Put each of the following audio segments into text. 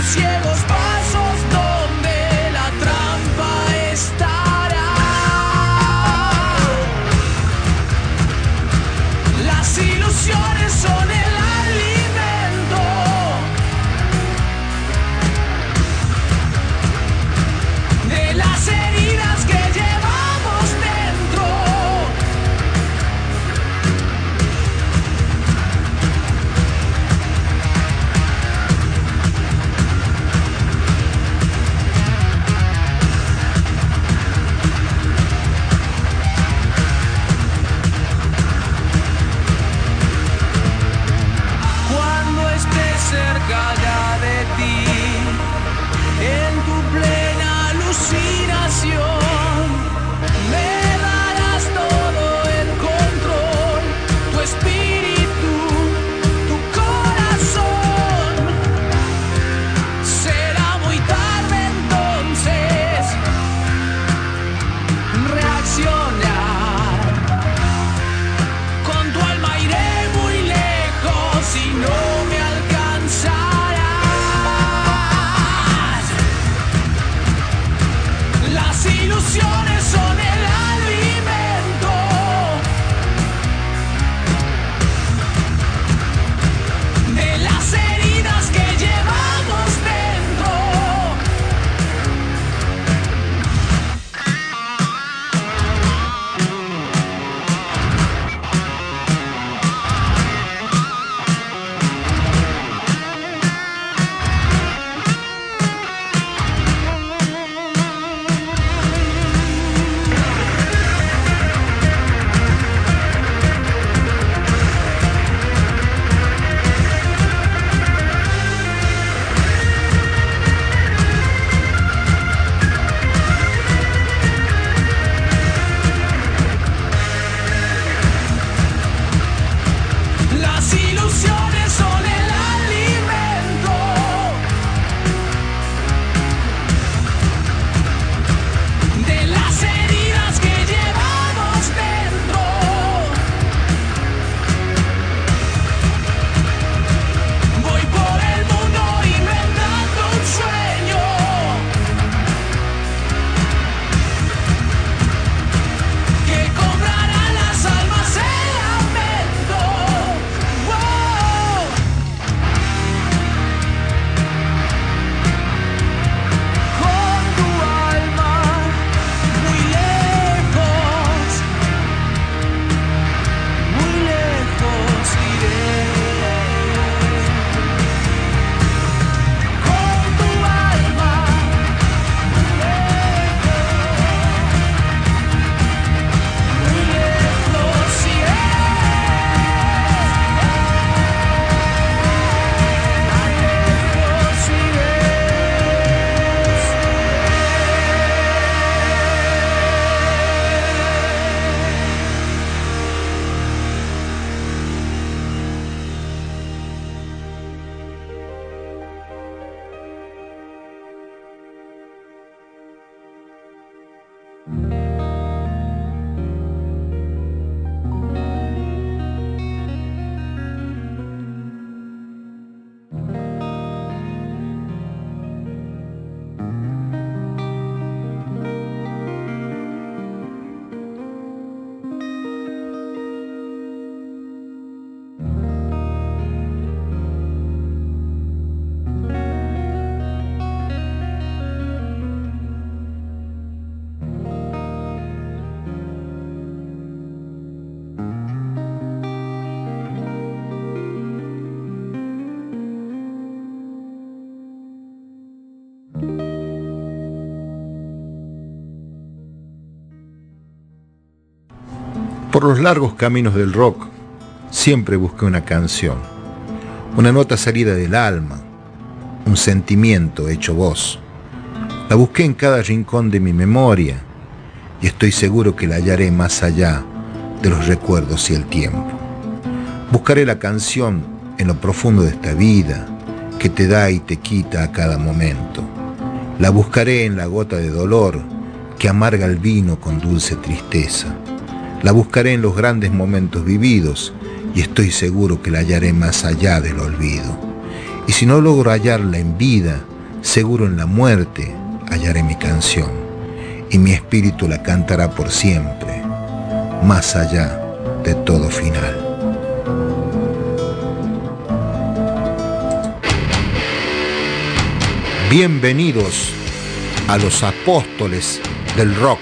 ciegos pasos donde la trampa estará. Las ilusiones son el alimento de las heridas que llevamos dentro. Cuando estés cerca ya de ti, en tu plena alucinación, me darás todo el control, tu espíritu, tu corazón. Será muy tarde entonces reaccionar. Con tu alma iré muy lejos y no me alcanzarás. Las ilusiones son el alimento de las heridas que llevamos dentro. Las ilusiones son el alimento de las heridas que llevamos dentro. Voy por el mundo inventando un sueño que cobrará las almas el lamento. Wow. Con tu alma muy lejos iré. Con tu alma muy lejos iré. Por los largos caminos del rock, siempre busqué una canción, una nota salida del alma, un sentimiento hecho voz. La busqué en cada rincón de mi memoria y estoy seguro que la hallaré más allá de los recuerdos y el tiempo. Buscaré la canción en lo profundo de esta vida que te da y te quita a cada momento. La buscaré en la gota de dolor que amarga el vino con dulce tristeza. La buscaré en los grandes momentos vividos y estoy seguro que la hallaré más allá del olvido. Y si no logro hallarla en vida, Seguro en la muerte hallaré mi canción, y mi espíritu la cantará por siempre, más allá de todo final. Bienvenidos a los apóstoles del rock.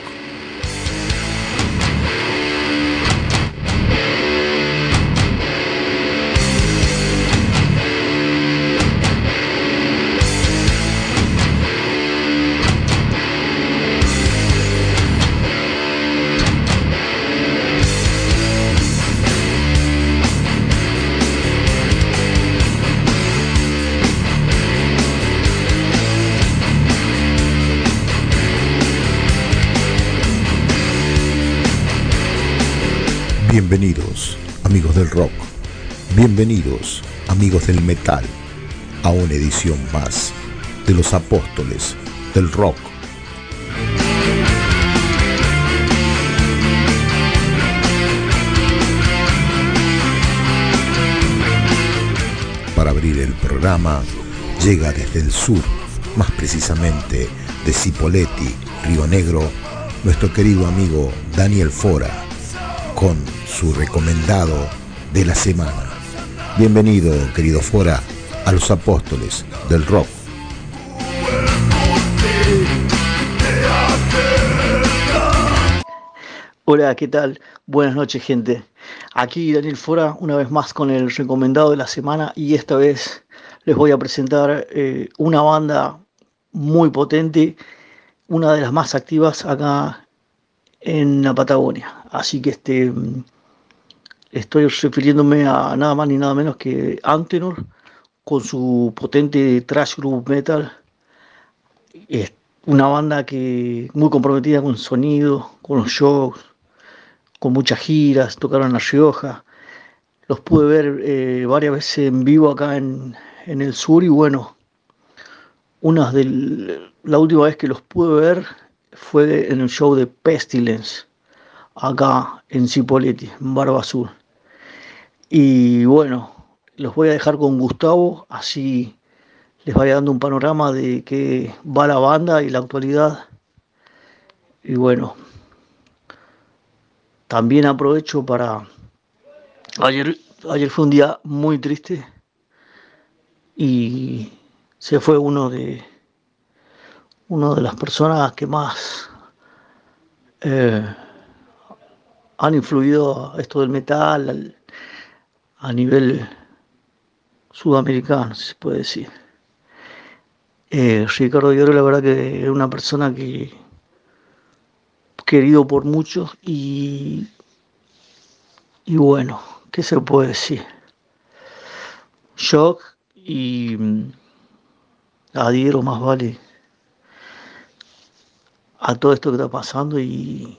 Bienvenidos, amigos del rock. Bienvenidos, amigos del metal, a una edición más de los apóstoles del rock. Para abrir el programa, llega desde el sur, más precisamente de Cipolletti, Río Negro, nuestro querido amigo Daniel Fora, con su recomendado de la semana. Bienvenido, querido Fora, a los apóstoles del rock. Hola, ¿qué tal? Buenas noches, gente. Aquí Daniel Fora, una vez más con el recomendado de la semana, y esta vez les voy a presentar una banda muy potente, una de las más activas acá en la Patagonia. Así que estoy refiriéndome a nada más ni nada menos que Antenor, con su potente thrash groove metal. Es una banda que muy comprometida con el sonido, con los shows, con muchas giras. Tocaron en La Rioja. Los pude ver varias veces en vivo acá en el sur, y bueno, la última vez que los pude ver fue en el show de Pestilence, acá en Cipolletti, en Barba Azul. Y bueno, los voy a dejar con Gustavo, así les vaya dando un panorama de qué va la banda y la actualidad. Y bueno, también aprovecho para... Ayer fue un día muy triste y se fue una de las personas que más han influido a esto del metal a nivel sudamericano, si se puede decir. Ricardo Lloro, la verdad que era una persona que querido por muchos, y bueno, ¿qué se puede decir? Shock, y adhiero más vale a todo esto que está pasando, y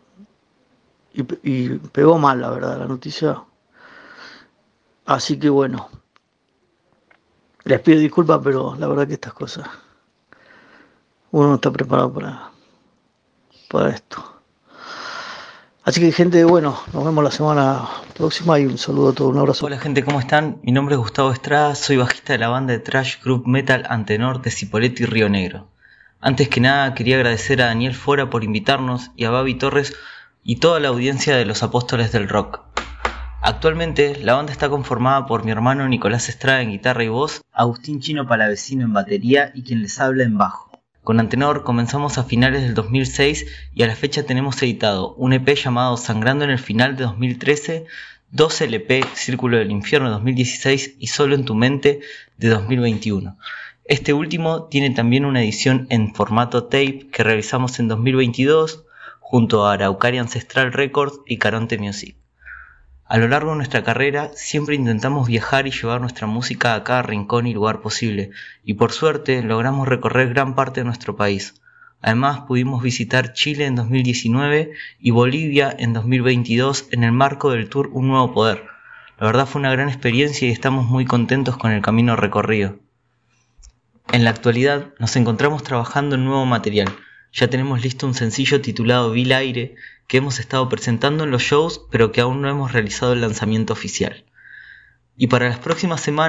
pegó mal, la verdad, la noticia. Así que bueno, les pido disculpas, pero la verdad que estas cosas, uno no está preparado para esto. Así que, gente, bueno, nos vemos la semana próxima, y un saludo a todos, un abrazo. Hola, gente, ¿cómo están? Mi nombre es Gustavo Estrada, soy bajista de la banda de thrash group metal Antenor de Cipolletti, Río Negro. Antes que nada, quería agradecer a Daniel Fora por invitarnos, y a Babi Torres y toda la audiencia de los apóstoles del rock. Actualmente, la banda está conformada por mi hermano Nicolás Estrada en guitarra y voz, Agustín Chino Palavecino en batería y quien les habla en bajo. Con Antenor comenzamos a finales del 2006 y a la fecha tenemos editado un EP llamado Sangrando en el Final de 2013, 2 LP Círculo del Infierno de 2016 y Solo en tu Mente de 2021. Este último tiene también una edición en formato tape que realizamos en 2022 junto a Araucaria Ancestral Records y Caronte Music. A lo largo de nuestra carrera siempre intentamos viajar y llevar nuestra música a cada rincón y lugar posible, y por suerte logramos recorrer gran parte de nuestro país. Además pudimos visitar Chile en 2019 y Bolivia en 2022 en el marco del tour Un Nuevo Poder. La verdad fue una gran experiencia y estamos muy contentos con el camino recorrido. En la actualidad nos encontramos trabajando en nuevo material. Ya tenemos listo un sencillo titulado Vil Aire, que hemos estado presentando en los shows, pero que aún no hemos realizado el lanzamiento oficial. Y para las próximas semanas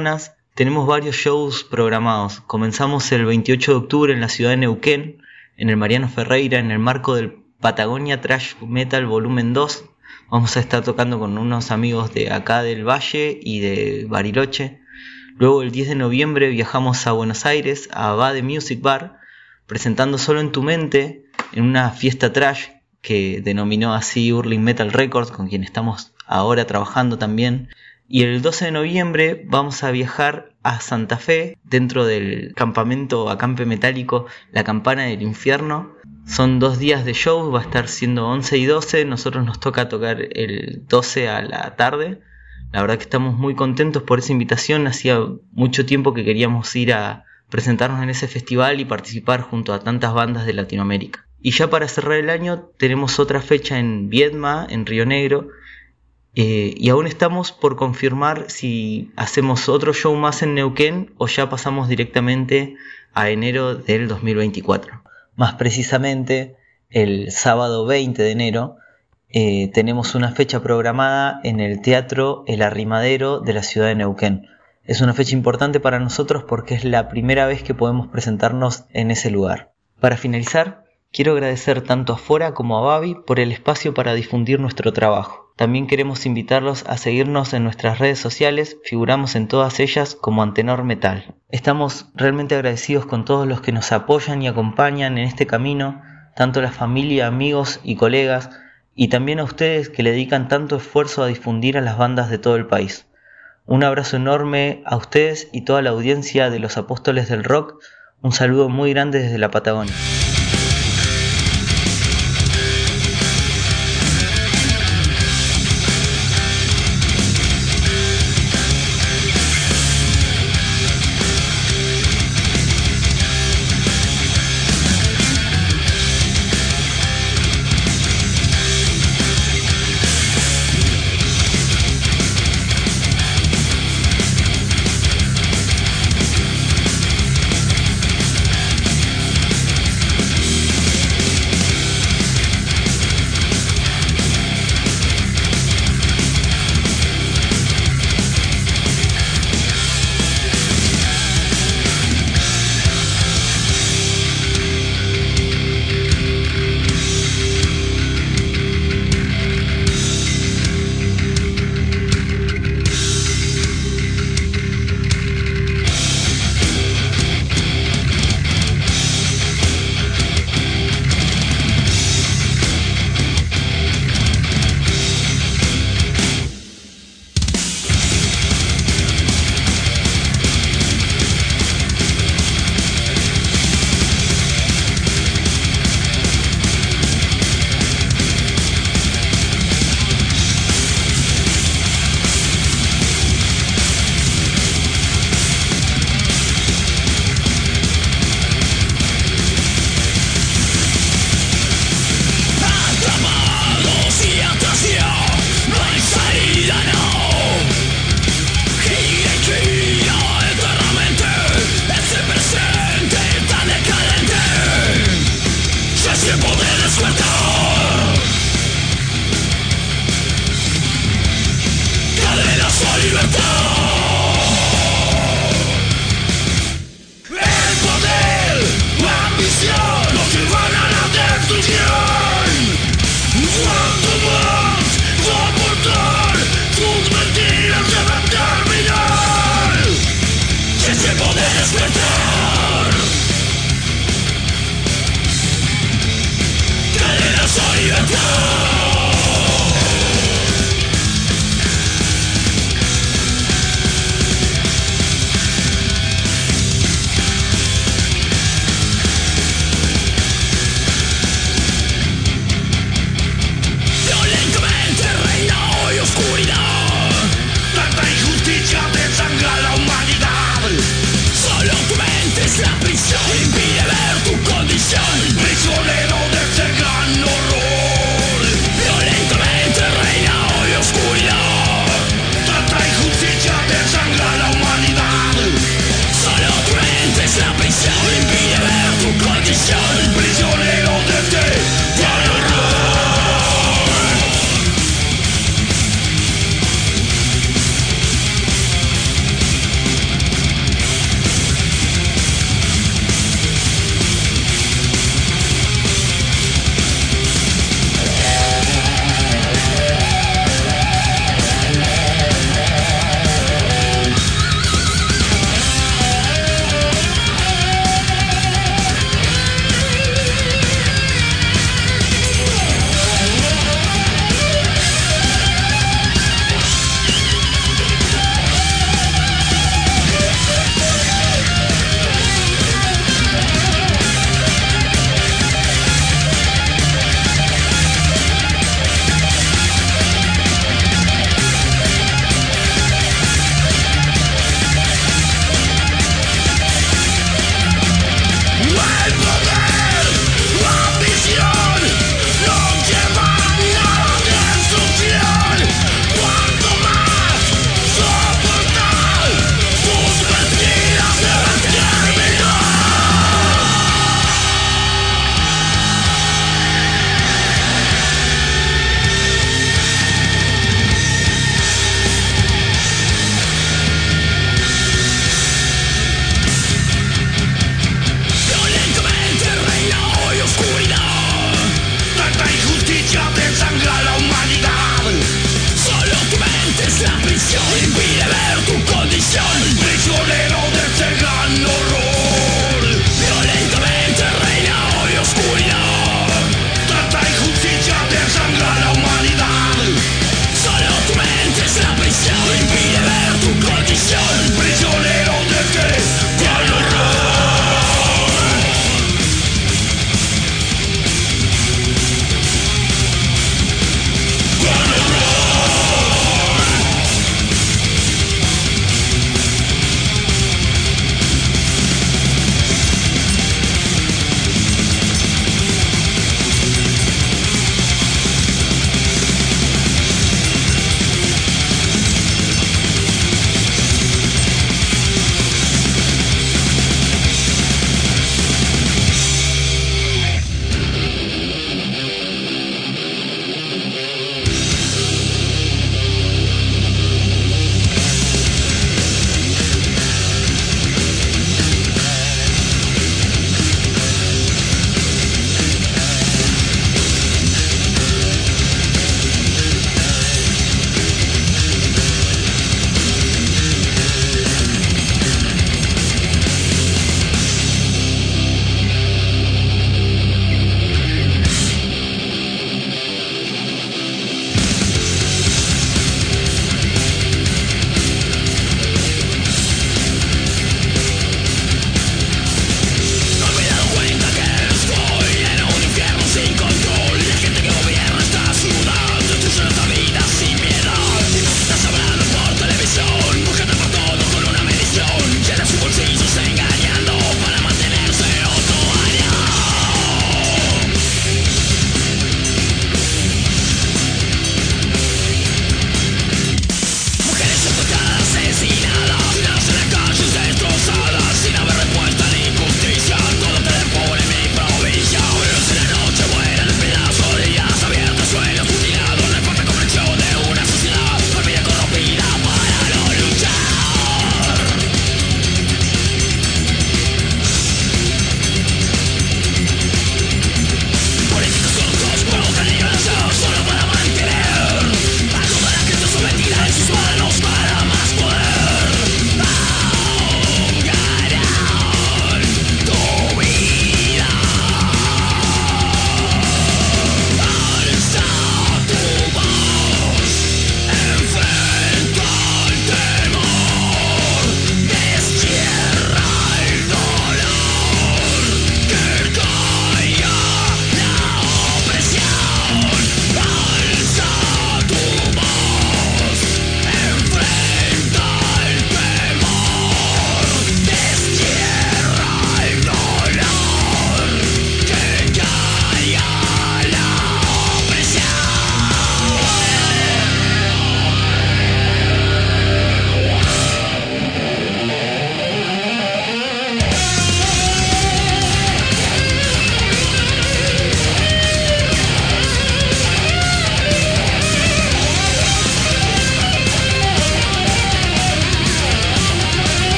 tenemos varios shows programados. Comenzamos el 28 de octubre en la ciudad de Neuquén, en el Mariano Ferreira, en el marco del Patagonia Thrash Metal Volumen 2. Vamos a estar tocando con unos amigos de acá del Valle y de Bariloche. Luego el 10 de noviembre viajamos a Buenos Aires, a Bade Music Bar, presentando Solo en tu mente, en una fiesta trash que denominó así Hurling Metal Records, con quien estamos ahora trabajando también. Y el 12 de noviembre vamos a viajar a Santa Fe, dentro del campamento acampe metálico La Campana del Infierno. Son 2 días de show, va a estar siendo 11 y 12, nosotros nos toca tocar el 12 a la tarde. La verdad que estamos muy contentos por esa invitación, hacía mucho tiempo que queríamos ir a presentarnos en ese festival y participar junto a tantas bandas de Latinoamérica. Y ya para cerrar el año tenemos otra fecha en Viedma, en Río Negro, y aún estamos por confirmar si hacemos otro show más en Neuquén o ya pasamos directamente a enero del 2024. Más precisamente, el sábado 20 de enero tenemos una fecha programada en el Teatro El Arrimadero de la ciudad de Neuquén. Es una fecha importante para nosotros porque es la primera vez que podemos presentarnos en ese lugar. Para finalizar, quiero agradecer tanto a Fora como a Babi por el espacio para difundir nuestro trabajo. También queremos invitarlos a seguirnos en nuestras redes sociales, figuramos en todas ellas como Antenor Metal. Estamos realmente agradecidos con todos los que nos apoyan y acompañan en este camino, tanto la familia, amigos y colegas, y también a ustedes que le dedican tanto esfuerzo a difundir a las bandas de todo el país. Un abrazo enorme a ustedes y toda la audiencia de los Apóstoles del Rock, un saludo muy grande desde la Patagonia.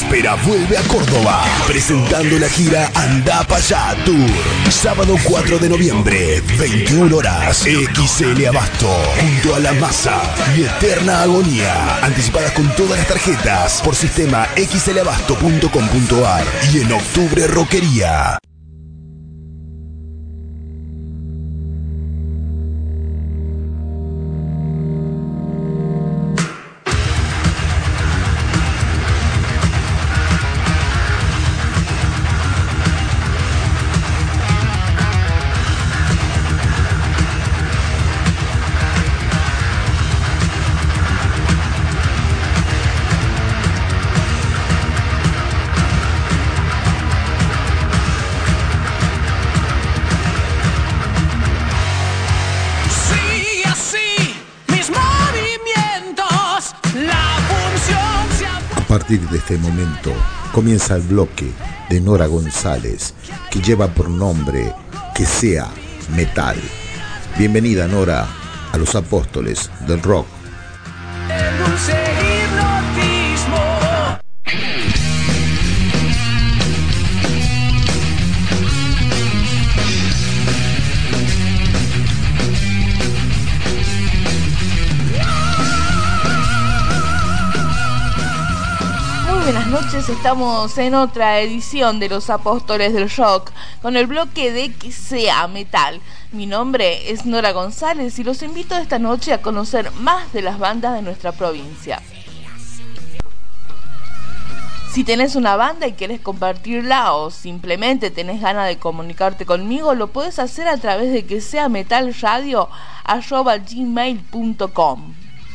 Espera vuelve a Córdoba, presentando la gira Andá Pa' Allá Tour. Sábado 4 de noviembre, 21 horas, XL Abasto, junto a La Masa y Eterna Agonía. Anticipadas con todas las tarjetas por sistema xlabasto.com.ar y en Octubre Rockería. A partir de este momento comienza el bloque de Nora González, que lleva por nombre Que Sea Metal. Bienvenida, Nora, a los apóstoles del rock. Buenas noches, estamos en otra edición de Los Apóstoles del Rock con el bloque de Que Sea Metal. Mi nombre es Nora González y los invito esta noche a conocer más de las bandas de nuestra provincia. Si tenés una banda y querés compartirla o simplemente tenés ganas de comunicarte conmigo, lo podés hacer a través de queseametalradio@gmail.com.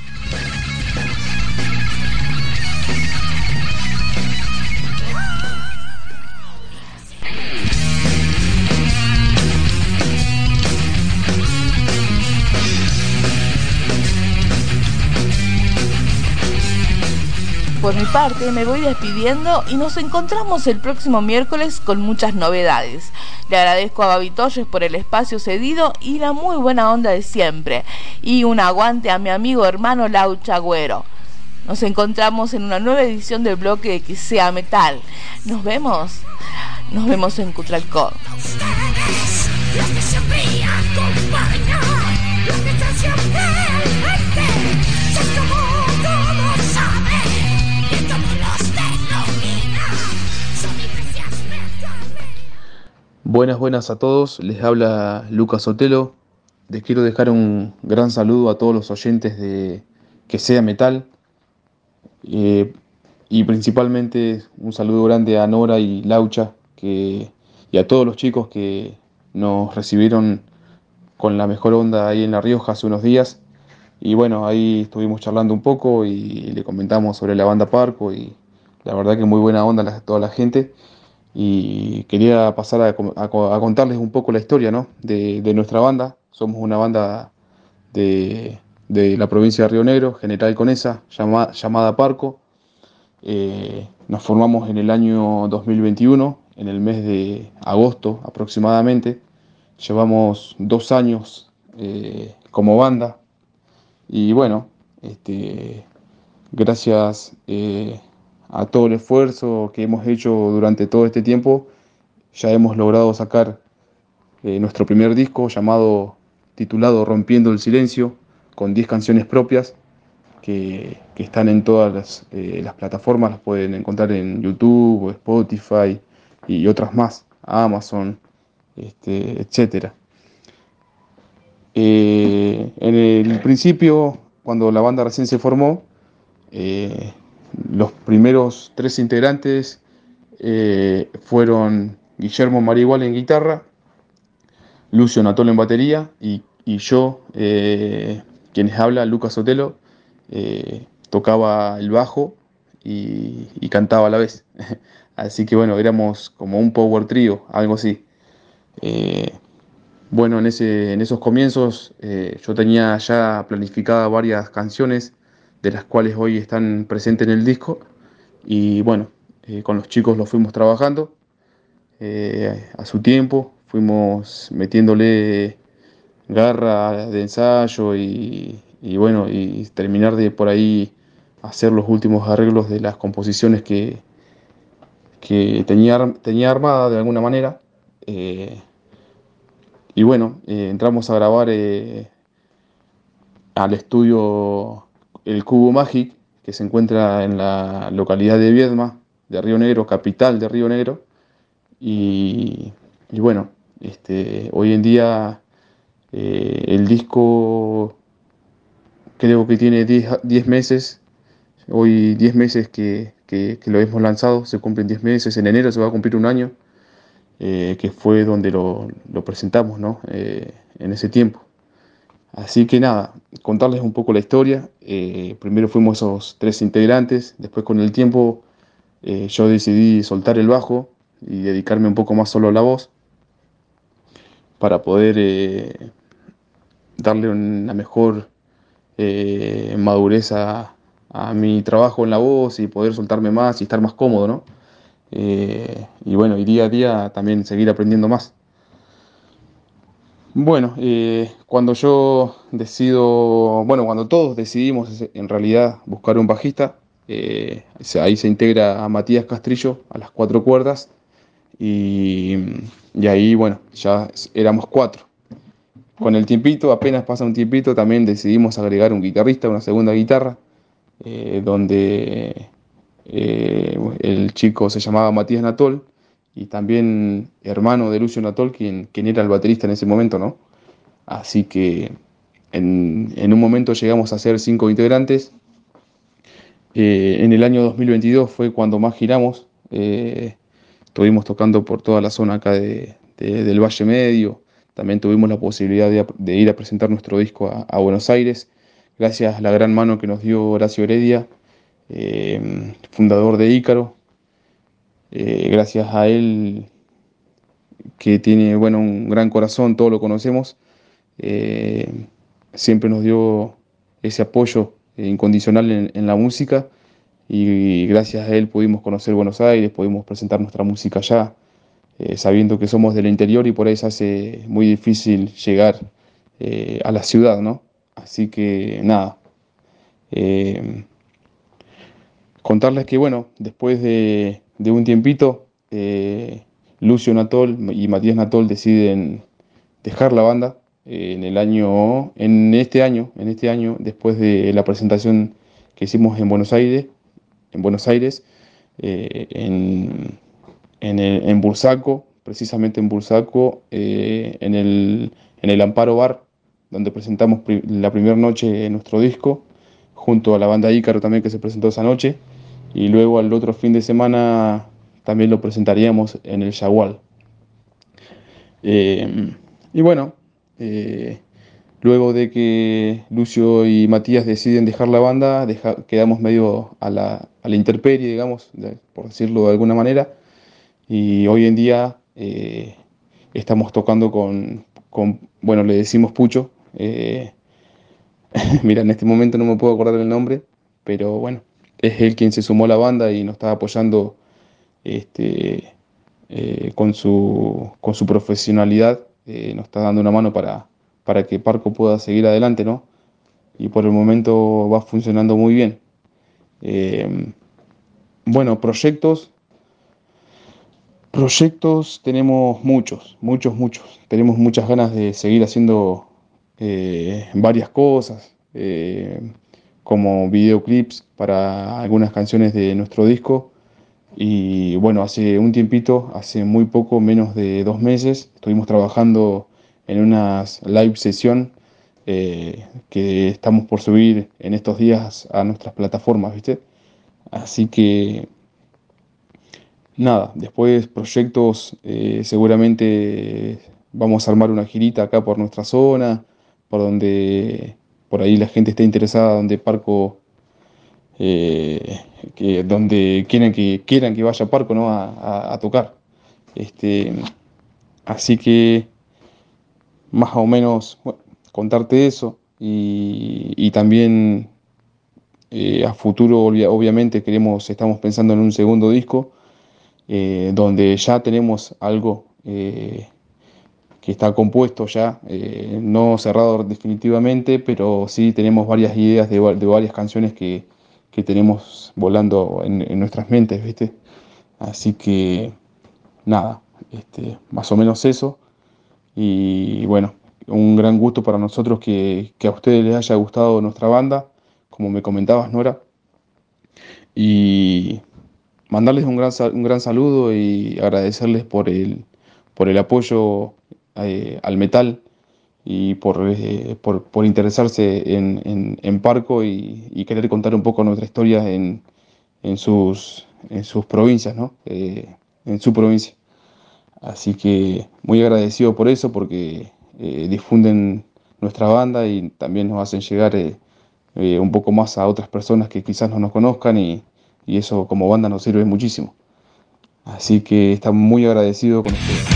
Por mi parte me voy despidiendo y nos encontramos el próximo miércoles con muchas novedades. Le agradezco a Babi Torres por el espacio cedido y la muy buena onda de siempre. Y un aguante a mi amigo hermano Laucha Agüero. Nos encontramos en una nueva edición del bloque de Que Sea Metal. Nos vemos en Cutralcó. Los que siempre acompañan, los que están siempre presentes, son como todos saben, y como los denominan, son iglesias mentales. Buenas a todos, les habla Lucas Sotelo. Les quiero dejar un gran saludo a todos los oyentes de Que Sea Metal, y principalmente un saludo grande a Nora y Laucha y a todos los chicos que nos recibieron con la mejor onda ahí en La Rioja hace unos días. Y bueno, ahí estuvimos charlando un poco y le comentamos sobre la banda Parco y la verdad que muy buena onda toda la gente. Y quería pasar a contarles un poco la historia, ¿no? de nuestra banda. Somos una banda de la provincia de Río Negro, General Conesa, llamada Parco. Nos formamos en el año 2021, en el mes de agosto aproximadamente. Llevamos 2 años como banda y bueno, gracias a todo el esfuerzo que hemos hecho durante todo este tiempo, ya hemos logrado sacar nuestro primer disco titulado Rompiendo el Silencio, con 10 canciones propias que están en todas las plataformas. Las pueden encontrar en YouTube, Spotify y otras más, Amazon, etcétera. En el principio, cuando la banda recién se formó, los primeros 3 integrantes fueron Guillermo Marihual en guitarra, Lucio Natolo en batería y yo, quienes habla, Lucas Sotelo, tocaba el bajo y cantaba a la vez. Así que bueno, éramos como un power trio, algo así. Bueno, en esos comienzos yo tenía ya planificadas varias canciones, de las cuales hoy están presentes en el disco. Y bueno, con los chicos lo fuimos trabajando a su tiempo, fuimos metiéndole garra de ensayo y bueno, y terminar de por ahí hacer los últimos arreglos de las composiciones que que tenía armada de alguna manera. Y bueno, entramos a grabar al estudio El Cubo Magic, que se encuentra en la localidad de Viedma, de Río Negro, capital de Río Negro. Y bueno, hoy en día el disco creo que tiene 10 meses, hoy 10 meses que lo hemos lanzado, se cumplen 10 meses, en enero se va a cumplir un año, que fue donde lo presentamos, ¿no? En ese tiempo. Así que nada, contarles un poco la historia. Primero fuimos esos 3 integrantes, después con el tiempo yo decidí soltar el bajo y dedicarme un poco más solo a la voz para poder darle una mejor madurez a mi trabajo en la voz y poder soltarme más y estar más cómodo, ¿no? Y bueno, y día a día también seguir aprendiendo más. Bueno, cuando yo decido, bueno, cuando todos decidimos en realidad buscar un bajista, ahí se integra a Matías Castrillo a las 4 cuerdas y, y ahí, bueno, ya éramos 4. Con el tiempito, apenas pasa un tiempito, también decidimos agregar un guitarrista, una segunda guitarra, donde el chico se llamaba Matías Natol y también hermano de Lucio Natol, quien era el baterista en ese momento, ¿no? Así que en un momento llegamos a ser 5 integrantes. En el año 2022 fue cuando más giramos. Estuvimos tocando por toda la zona acá del Valle Medio. También tuvimos la posibilidad de ir a presentar nuestro disco a Buenos Aires, gracias a la gran mano que nos dio Horacio Heredia, fundador de Ícaro. Gracias a él, que tiene, bueno, un gran corazón, todos lo conocemos, siempre nos dio ese apoyo incondicional en la música, y gracias a él pudimos conocer Buenos Aires, pudimos presentar nuestra música allá, sabiendo que somos del interior y por ahí se hace muy difícil llegar a la ciudad, ¿no? Así que nada, contarles que bueno, después de un tiempito, Lucio Natol y Matías Natol deciden dejar la banda en este año, después de la presentación que hicimos en Buenos Aires, en Bursaco, precisamente en Bursaco, en el Amparo Bar, donde presentamos la primera noche nuestro disco, junto a la banda Ícaro también, que se presentó esa noche, y luego al otro fin de semana también lo presentaríamos en el Yagual. Y bueno, luego de que Lucio y Matías deciden dejar la banda, quedamos medio a la intemperie, digamos, por decirlo de alguna manera, y hoy en día estamos tocando bueno, le decimos Pucho. Mira, en este momento no me puedo acordar el nombre, pero bueno, es él quien se sumó a la banda y nos está apoyando con su profesionalidad, nos está dando una mano para que Parco pueda seguir adelante, ¿no? Y por el momento va funcionando muy bien. Bueno, proyectos tenemos muchos. Tenemos muchas ganas de seguir haciendo varias cosas, como videoclips para algunas canciones de nuestro disco. Y bueno, hace un tiempito, hace muy poco, menos de 2 meses, estuvimos trabajando en unas live sesión que estamos por subir en estos días a nuestras plataformas, ¿viste? Así que nada, después proyectos, seguramente vamos a armar una girita acá por nuestra zona, por ahí la gente esté interesada, donde Parco, donde quieran que vaya Parco, ¿no? a tocar. Así que más o menos, bueno, contarte eso, y también a futuro obviamente estamos pensando en un segundo disco, donde ya tenemos algo que está compuesto ya, no cerrado definitivamente, pero sí tenemos varias ideas de varias canciones que tenemos volando en nuestras mentes, ¿viste? Así que nada, más o menos eso. Y bueno, un gran gusto para nosotros que a ustedes les haya gustado nuestra banda, como me comentabas, Nora. Y mandarles un gran saludo y agradecerles por el apoyo al metal y por interesarse en Parco y querer contar un poco nuestra historia en sus provincias, ¿no? En su provincia. Así que muy agradecido por eso, porque difunden nuestra banda y también nos hacen llegar un poco más a otras personas que quizás no nos conozcan y eso como banda nos sirve muchísimo. Así que estamos muy agradecidos con ustedes.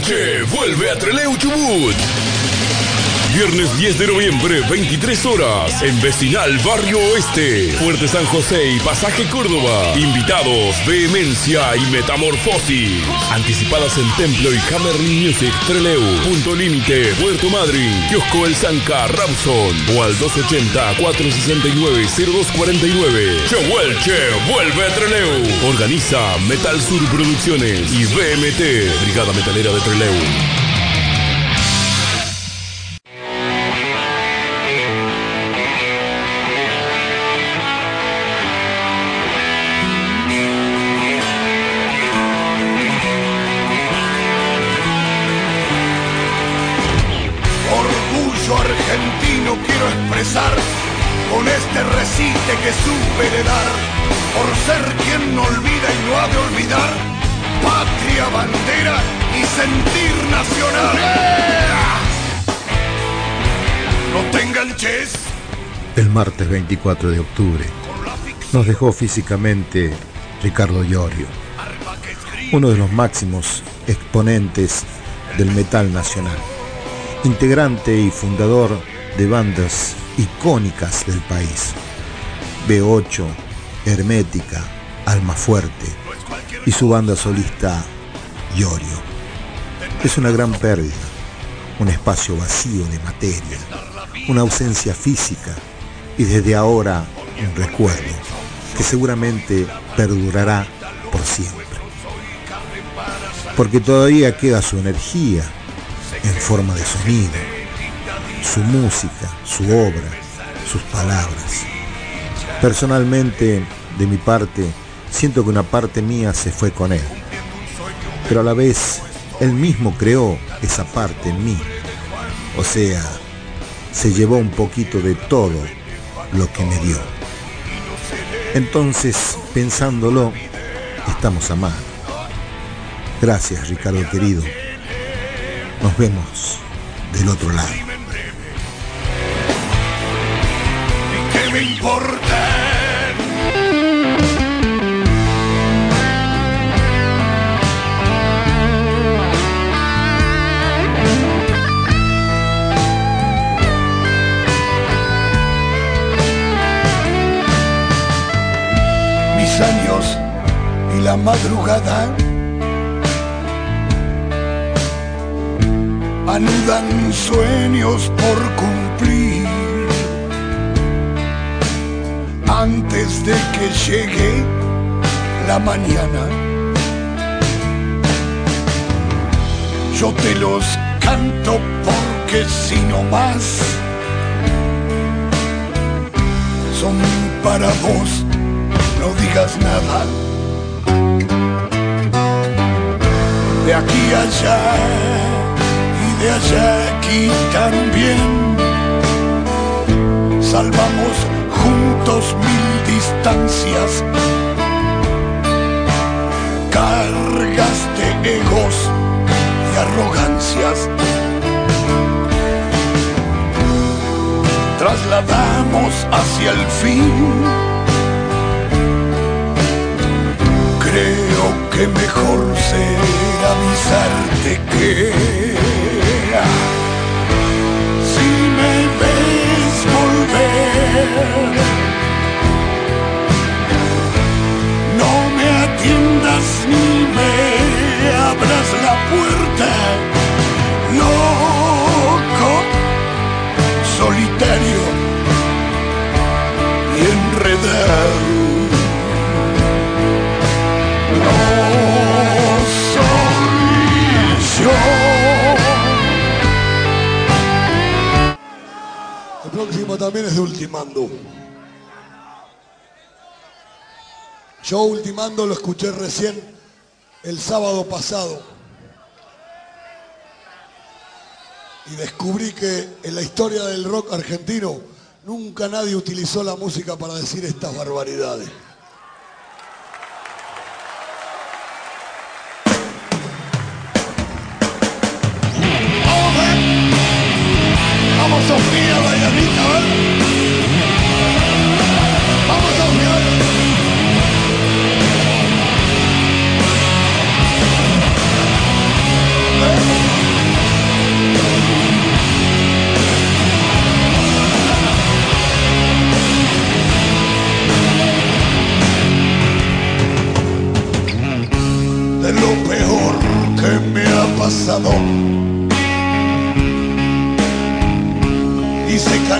Che vuelve a Trelew Chubut. Viernes 10 de noviembre, 23 horas, en Vecinal Barrio Oeste, Fuerte San José y Pasaje Córdoba. Invitados, Vehemencia y Metamorfosis. Anticipadas en Templo y Hammerling Music, Trelew. Punto Límite, Puerto Madryn, Kiosco El Zanca, Ramson. O al 280-469-0249. Che vuelve a Trelew. Organiza Metal Sur Producciones y BMT, Brigada Metalera de Trelew. Argentino quiero expresar con este recite que supe heredar, por ser quien no olvida y no ha de olvidar, patria, bandera y sentir nacional. No te enganches. El martes 24 de octubre nos dejó físicamente Ricardo Iorio, uno de los máximos exponentes del metal nacional, integrante y fundador de bandas icónicas del país: B8, Hermética, Almafuerte y su banda solista Iorio. Es una gran pérdida, un espacio vacío de materia, una ausencia física y desde ahora un recuerdo que seguramente perdurará por siempre, porque todavía queda su energía en forma de sonido, su música, su obra, sus palabras. Personalmente, de mi parte, siento que una parte mía se fue con él, pero a la vez él mismo creó esa parte en mí, o sea, se llevó un poquito de todo lo que me dio. Entonces, pensándolo, estamos a mano. Gracias, Ricardo querido. Nos vemos del otro lado. ¿Qué me importa? Mis años y la madrugada anudan sueños por cumplir antes de que llegue la mañana. Yo te los canto porque si no más son para vos, no digas nada. De aquí a allá, de allá aquí también, salvamos juntos 1000 distancias, cargas de egos y arrogancias. Trasladamos hacia el fin, creo que mejor será avisarte que si me ves volver, no me atiendas ni me abras la puerta, loco, solitario y enredado. No soy yo. El próximo también es de Ultimando. Yo Ultimando lo escuché recién el sábado pasado y descubrí que en la historia del rock argentino nunca nadie utilizó la música para decir estas barbaridades. Vamos Sofía, Dayanita, a ver. Vamos Sofía.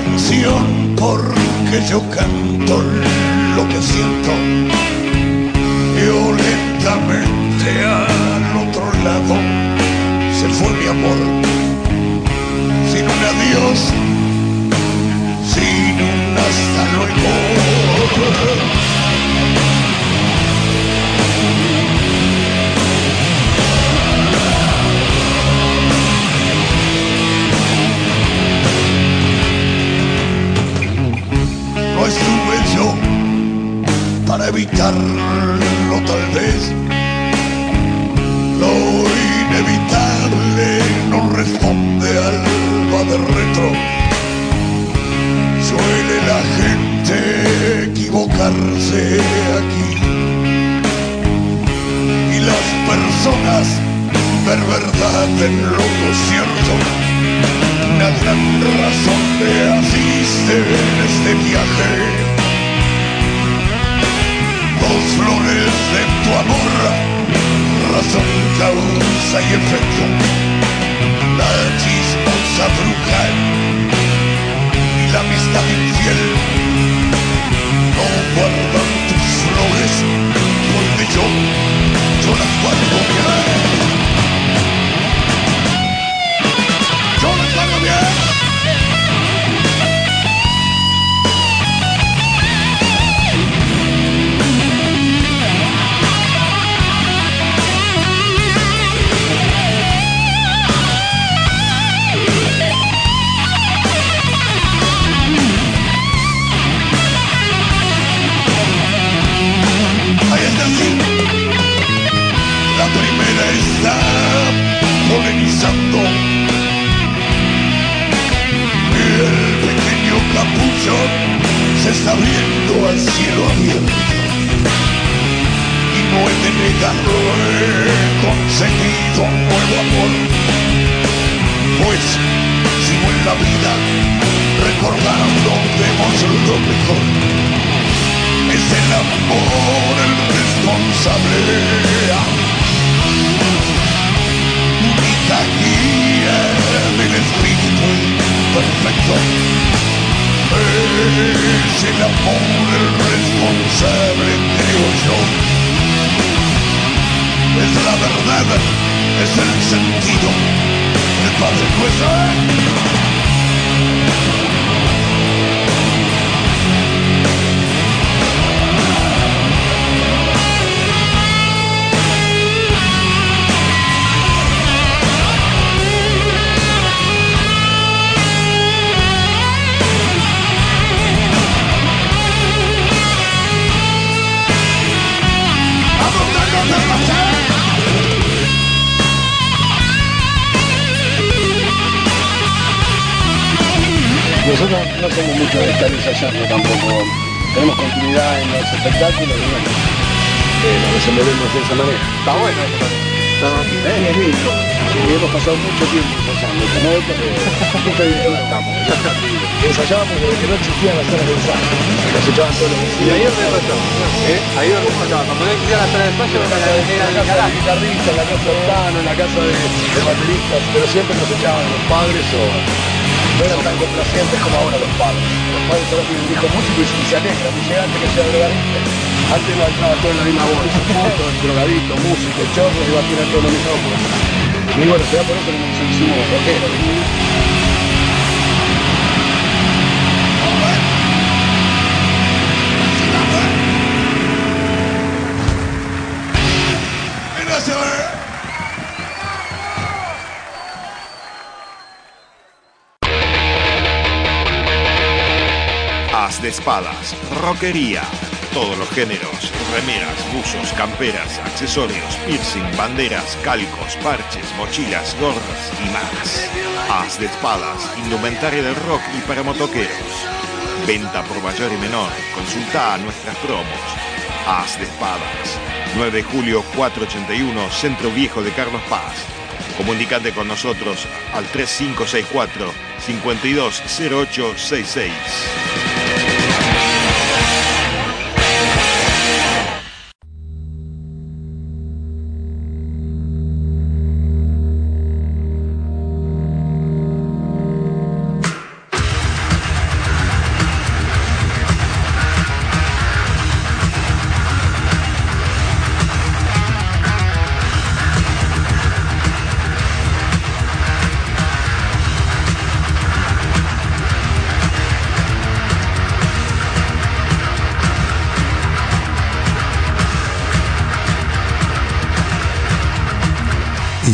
canción porque yo canto lo que siento. Violentamente al otro lado se fue mi amor, sin un adiós, sin un hasta luego. No estuve yo para evitarlo tal vez. Lo inevitable no responde al va de retro. Suele la gente equivocarse aquí y las personas ver verdad en lo cierto. Una gran razón me asiste en este viaje. Dos flores de tu amor, razón, causa y efecto. La chismosa bruja y la amistad infiel no guardan tus flores, porque yo las guardo bien. Yo las guardo bien. La primera está polinizando y el pequeño capucho se está abriendo al cielo abierto. Y no he de negarlo, he conseguido un nuevo amor, pues sigo en la vida recordando lo mejor. Es el amor el responsable, única guía del espíritu perfecto. Es el amor el responsable, creo yo. Es la verdad, es el sentido del Padre Nuestro. Nosotros no somos mucho de estar ensayando tampoco, tenemos continuidad en los espectáculos y bueno, nos desenvolvemos de esa manera. Está bueno eso también. Es lindo. Y hemos pasado mucho tiempo ensayando, como otros estamos. Ensayábamos desde que no existían las salas de ensayo, nos echaban todos los días. ¿Y ahí dónde ensayamos? Ahí donde ensayamos, cuando no existía la sala de ensayo, en la casa del guitarrista, en la casa de Tano, en la casa de bateristas, pero siempre nos echaban los padres o no eran tan complacientes como ahora los padres. Los padres ahora tienen un hijo músico y se alegran, dice antes que sea drogadicta. Antes no entraba todo en la misma bolsa, puto, drogadicto, músico, chorro, iba a tirar todo lo mismo. Y bueno, será por eso que nos hicimos rockeros. As de espadas, rockería, todos los géneros, remeras, buzos, camperas, accesorios, piercing, banderas, calcos, parches, mochilas, gorras y más. As de espadas, indumentaria del rock y para motoqueros. Venta por mayor y menor, consulta nuestras promos. As de espadas, 9 de julio 481, Centro Viejo de Carlos Paz. Comunicate con nosotros al 3564 520866.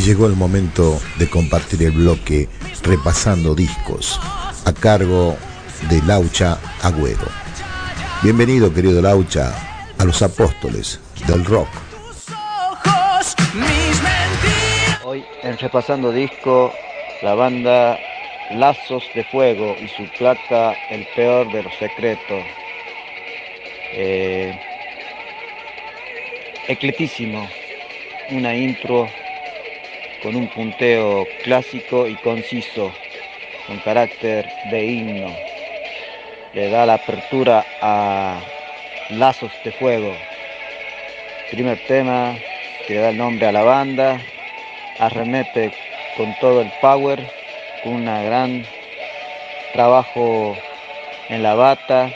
Llegó el momento de compartir el bloque Repasando Discos, a cargo de Laucha Agüero. Bienvenido, querido Laucha, a los apóstoles del rock. Hoy en Repasando Disco, la banda Lazos de Fuego y su placa El Peor de los Secretos. Eclectísimo, una intro con un punteo clásico y conciso, con carácter de himno. Le da la apertura a Lazos de Fuego. Primer tema que le da el nombre a la banda, arremete con todo el power, con un gran trabajo en la bata,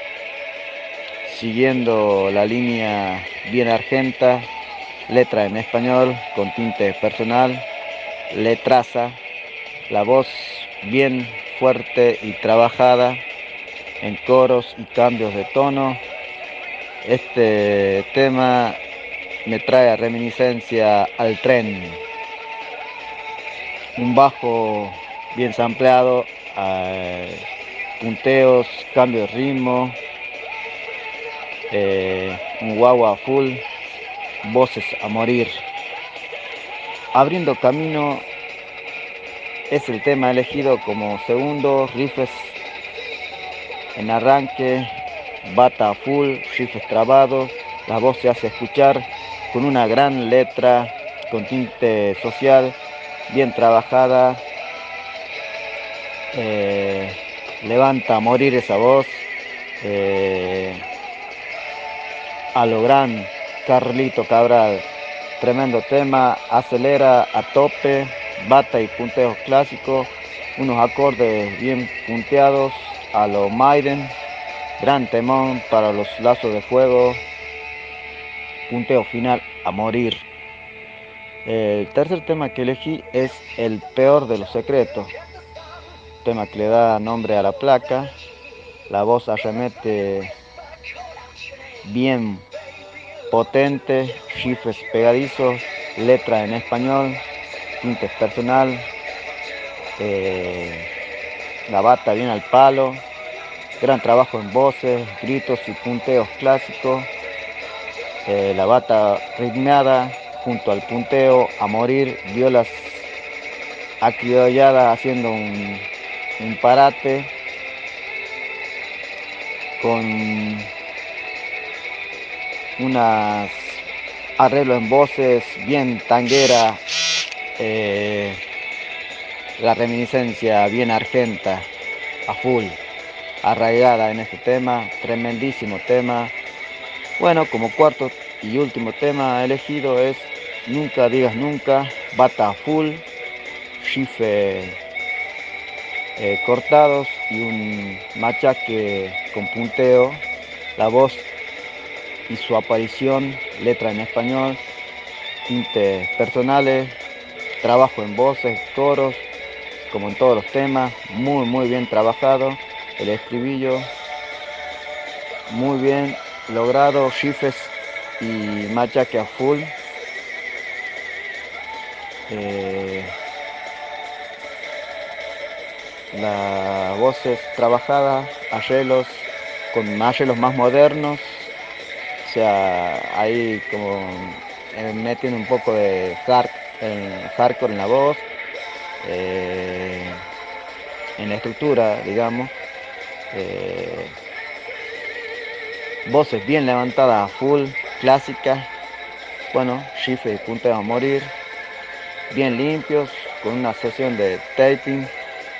siguiendo la línea bien argenta, letra en español con tinte personal, letraza, la voz bien fuerte y trabajada en coros y cambios de tono. Este tema me trae reminiscencia al Tren, un bajo bien sampleado, punteos, cambios de ritmo, un guagua full, voces a morir. Abriendo camino es el tema elegido como segundo, riffs en arranque, bata a full, riffs trabados, la voz se hace escuchar con una gran letra, con tinte social, bien trabajada, levanta a morir esa voz, a lo gran Carlito Cabral, tremendo tema, acelera a tope, bata y punteos clásicos, unos acordes bien punteados a lo Maiden, gran temón para los Lazos de Fuego, punteo final a morir. El tercer tema que elegí es El Peor de los Secretos, tema que le da nombre a la placa, la voz arremete bien potente, riffs pegadizos, letra en español, tintes personal, la bata bien al palo, gran trabajo en voces, gritos y punteos clásicos, la bata ritmeada junto al punteo a morir, violas acriolladas haciendo un parate con unas arreglos en voces bien tanguera, la reminiscencia bien argenta a full, arraigada en este tema, tremendísimo tema. Bueno, como cuarto y último tema elegido es Nunca Digas Nunca, bata a full, riffs cortados y un machaque con punteo, la voz y su aparición, letra en español, tintes personales, trabajo en voces, coros, como en todos los temas, muy bien trabajado, el estribillo muy bien logrado, riffs y machaque a full, la voz es trabajada, arreglos con arreglos más modernos, o sea, ahí como meten un poco de hardcore en la voz, en la estructura, digamos, voces bien levantadas a full, clásicas, bueno, riffs y punteo a morir, bien limpios, con una sesión de taping,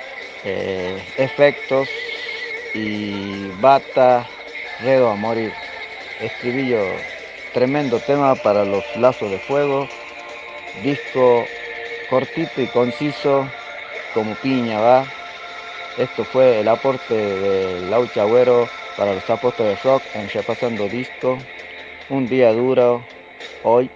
efectos y bata, redo a morir. Estribillo, tremendo tema para los Lazos de Fuego, disco cortito y conciso como piña va. Esto fue el aporte de Laucha Agüero para los apóstoles de rock en Repasando Disco. Un día duro hoy.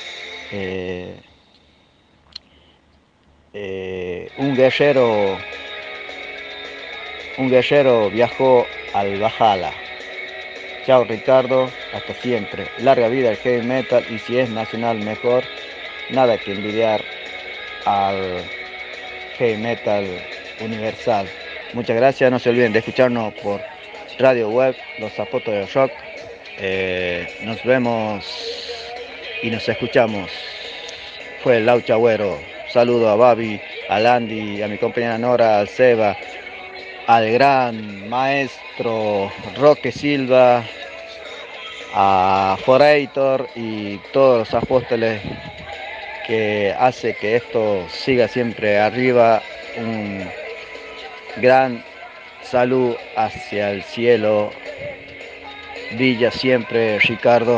Un guerrero viajó al Valhalla. Chao Ricardo, hasta siempre. Larga vida al heavy metal y si es nacional mejor, nada que envidiar al heavy metal universal. Muchas gracias, no se olviden de escucharnos por Radio Web, Los Zapatos del Rock. Nos vemos y nos escuchamos. Fue el Laucha Agüero. Saludo a Babi, a Landy, a mi compañera Nora, al Seba, al gran maestro Roque Silva, a Forator y todos los apóstoles que hace que esto siga siempre arriba. Un gran salud hacia el cielo. Villa siempre, Ricardo.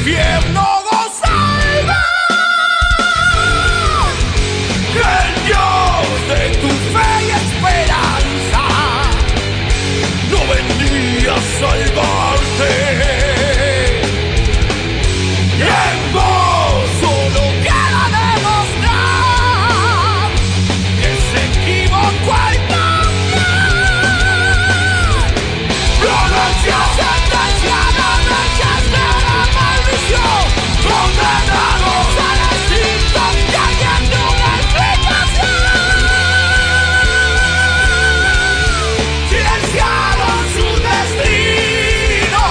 infierno gozará. Que el Dios de tu fe y esperanza no vendría a salvarte. Y en vos solo queda demostrar que se equivocó al cambiar. Violencia, sentencia, la noches de la maldición, condenados al extinto y alguien de una explicación. Silenciaron su destino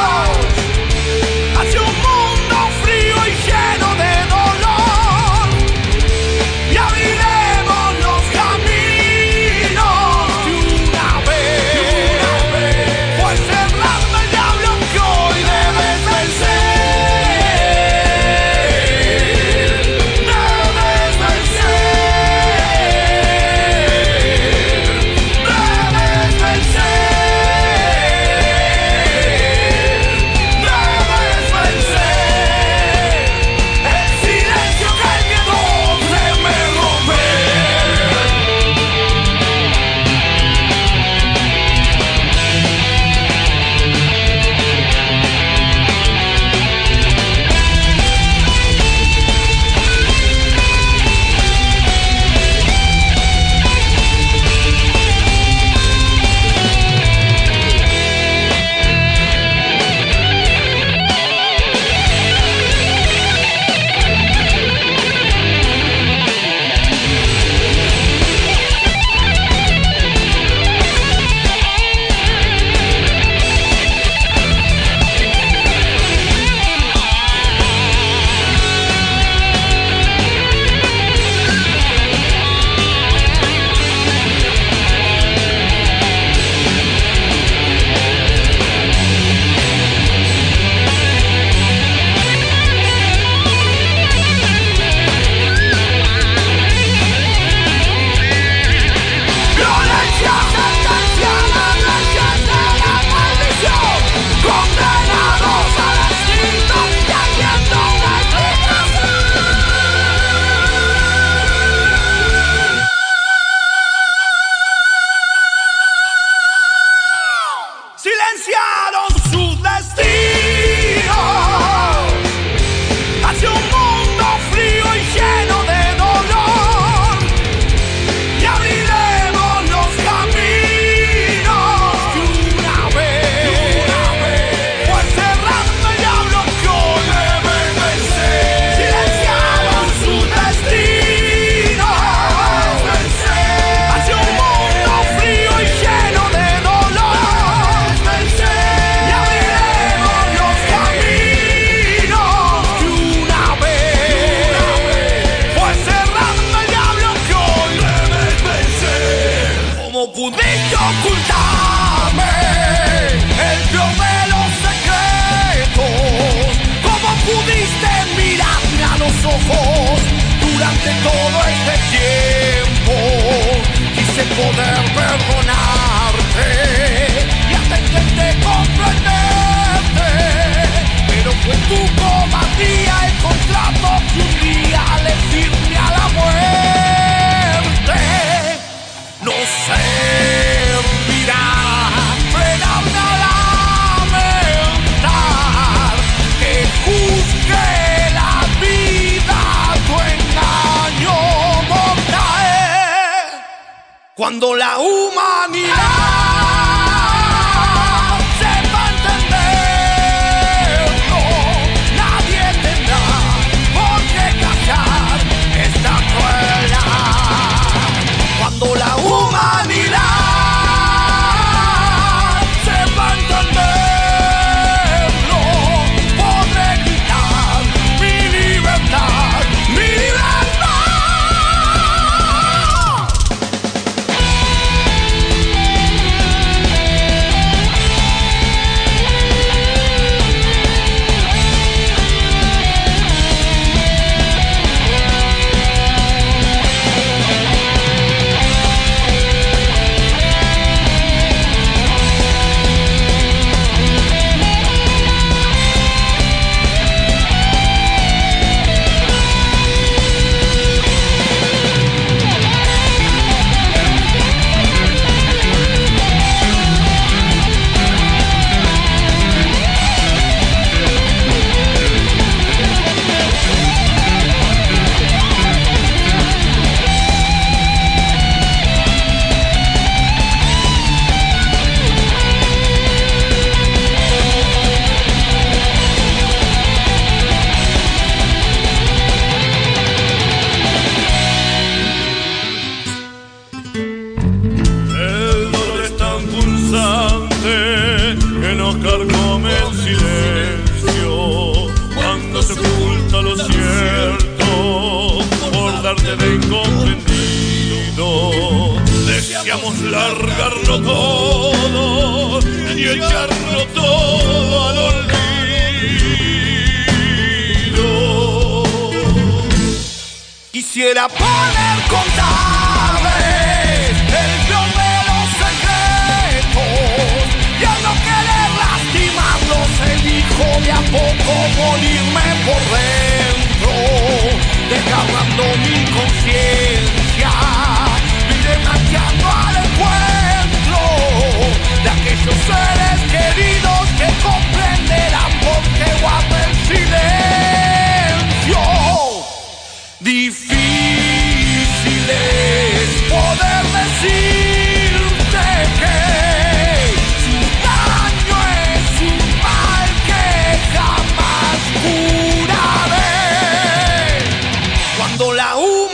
hacia un mundo frío y lleno de dolor, y abriremos los caminos de una vez, pues cerrando el diablo que hoy debes vencer, debes vencer, debes vencer, debes vencer el silencio que el miedo teme romper. Violencia, sentencia, las leyes de la maldición, condenados al extinto y alguien de una explicación. Silenciaron su destino hacia un mundo frío y lleno de dolor, y abriremos los caminos de una vez, pues cerrando el diablo que hoy debe vencer. Silenciaron su destino hacia un mundo frío y lleno de dolor, y abriremos los caminos de una vez, pues cerrando el diablo que hoy debes vencer. ¿Cómo pudiste ocultarme el peor de los secretos? ¿Cómo pudiste mirarme a los ojos durante todo este tiempo? Quise poder perdonarte y hasta intenté comprenderte, pero fue tu cobardía el contrato que un día le firmé a la muerte. No servirá frenarme a lamentar que juzgue la vida tu engaño mortal, cuando la humanidad sepa entenderlo, nadie tendrá por qué callar esta crueldad. Cuando la humanidad sepa entenderlo, podré quitar mi libertad, mi libertad. desierto por darte de incomprendido. Deseamos largarlo todo y echarlo todo al olvido. Quisiera poder contarles el peor de los secretos y al no querer lastimarlos elijo de a poco morirme por dentro, desgarrando mi conciencia y demasiado al encuentro de aquellos seres queridos que comprenderán por qué guardo el silencio. Difícil es poder decirte que su daño es un mal que jamás curaré. Cuando la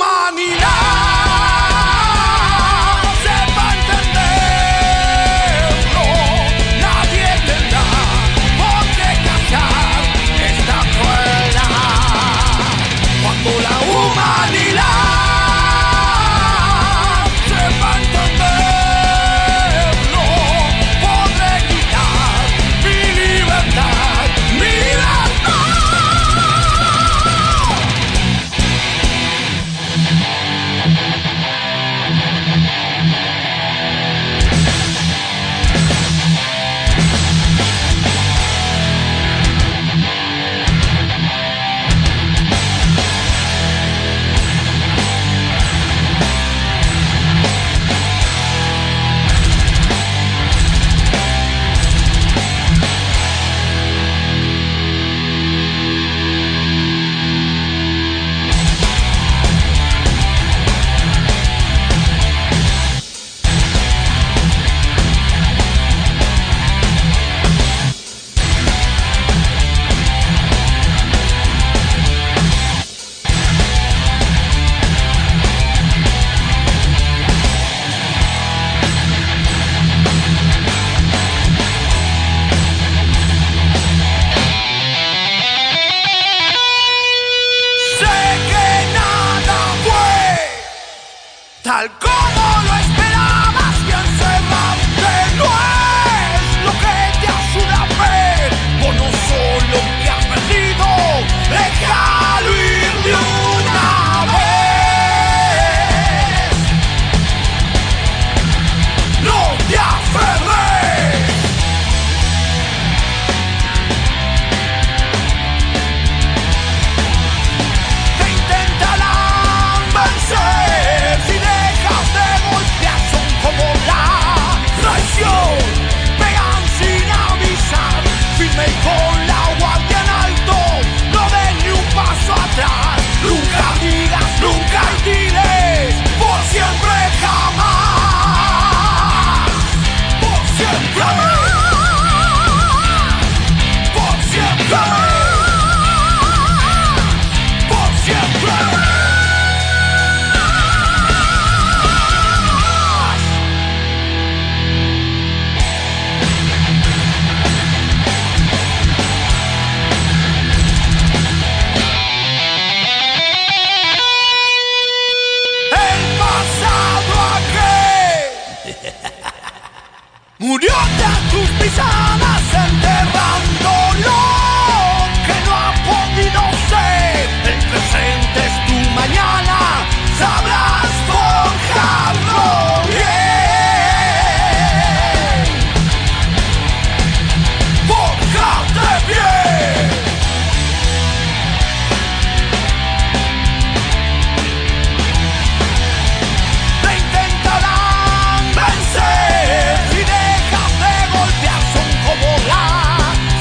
humanidad sepa entenderlo, nadie tendrá por qué callar esta crueldad. Cuando la humanidad sepa entenderlo, podré quitar mi libertad, mi libertad. Sé que nada fue tal como lo esperabas y encerrarte no es lo que te ayuda a ver. Vos no solo que has perdido, déjalo ir de una vez. No te aferres. Te intentarán vencer si dejas de golpear, son como la traición, pegan sin avisar, firme y con la guardia en alto, no des ni un paso atrás, nunca digas nunca y diles, por siempre jamás, por siempre, por siempre. Por siempre. El pasado aquel murió de tus pisadas enterrando lo que no ha podido ser. El presente es tu mañana, sabrás forjarlo bien. Forjarte bien. Te intentarán vencer si dejas de golpear, son como la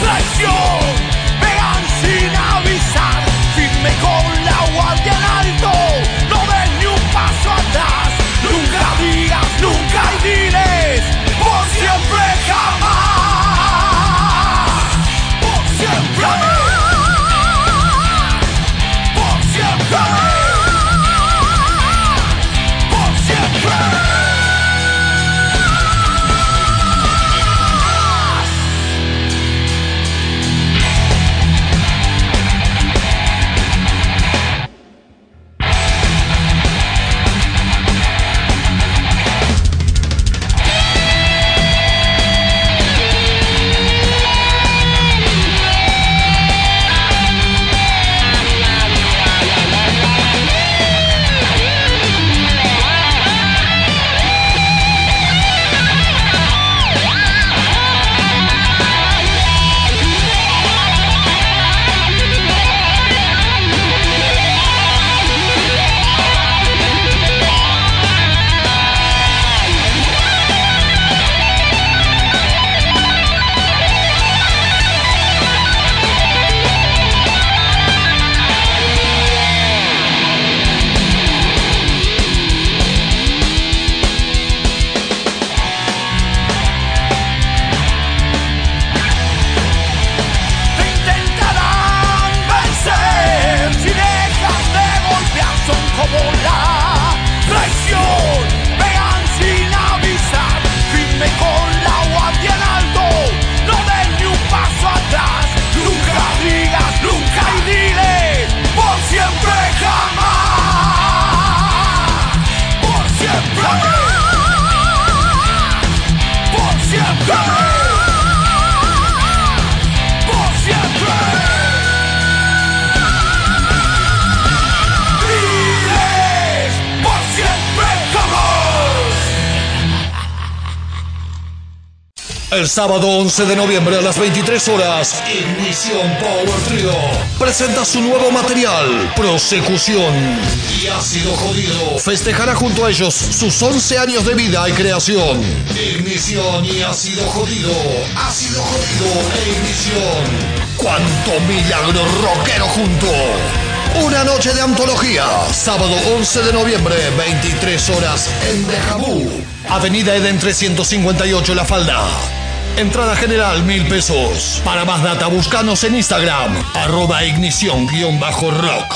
El sábado 11 de noviembre a las 23 horas, Ignición Power Trio presenta su nuevo material, Prosecución y Ácido Jodido. Festejará junto a ellos sus 11 años de vida y creación. Ignición y Ácido Jodido. Ácido Jodido e Ignición. ¡Cuánto milagro rockero junto! Una noche de antología. Sábado 11 de noviembre, 23 horas en Dejabú. Avenida Eden 358 La Falda. Entrada general 1.000 pesos. Para más data, búscanos en Instagram, @ignición_rock.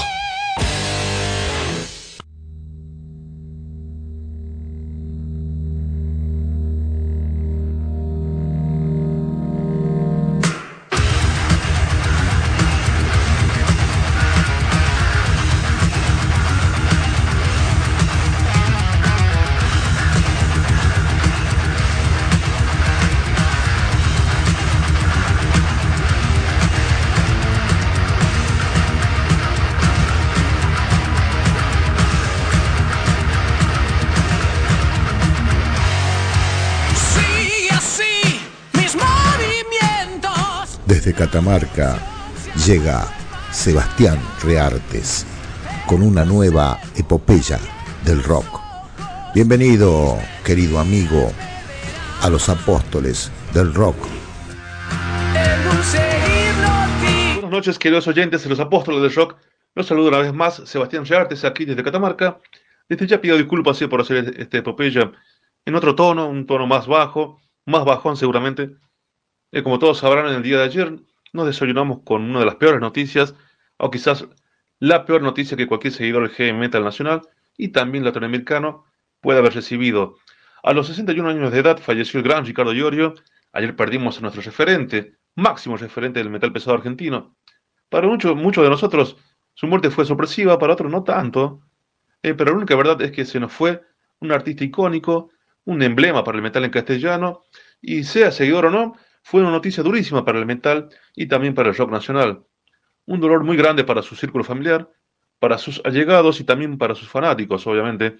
Desde Catamarca llega Sebastián Reartes con una nueva epopeya del rock. Bienvenido, querido amigo, a los apóstoles del rock. Buenas noches, queridos oyentes de los apóstoles del rock. Los saludo una vez más, Sebastián Reartes, aquí desde Catamarca. Desde ya pido disculpas por hacer esta epopeya en otro tono, un tono más bajo, más bajón seguramente. Como todos sabrán, en el día de ayer nos desayunamos con una de las peores noticias, o quizás la peor noticia que cualquier seguidor del heavy metal nacional y también latinoamericano puede haber recibido. A los 61 años de edad falleció el gran Ricardo Iorio. Ayer perdimos a nuestro referente, máximo referente del metal pesado argentino. Para muchos de nosotros su muerte fue sorpresiva, para otros no tanto. Pero la única verdad es que se nos fue un artista icónico, un emblema para el metal en castellano, y sea seguidor o no, fue una noticia durísima para el metal y también para el rock nacional. Un dolor muy grande para su círculo familiar, para sus allegados y también para sus fanáticos, obviamente.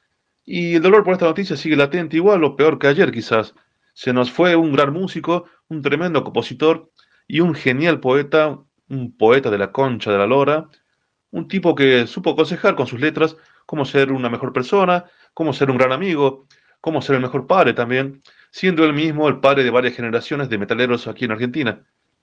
Y el dolor por esta noticia sigue latente, igual o peor que ayer quizás. Se nos fue un gran músico, un tremendo compositor y un genial poeta, un poeta de la concha de la lora, un tipo que supo aconsejar con sus letras cómo ser una mejor persona, cómo ser un gran amigo, cómo ser el mejor padre también, siendo él mismo el padre de varias generaciones de metaleros aquí en Argentina.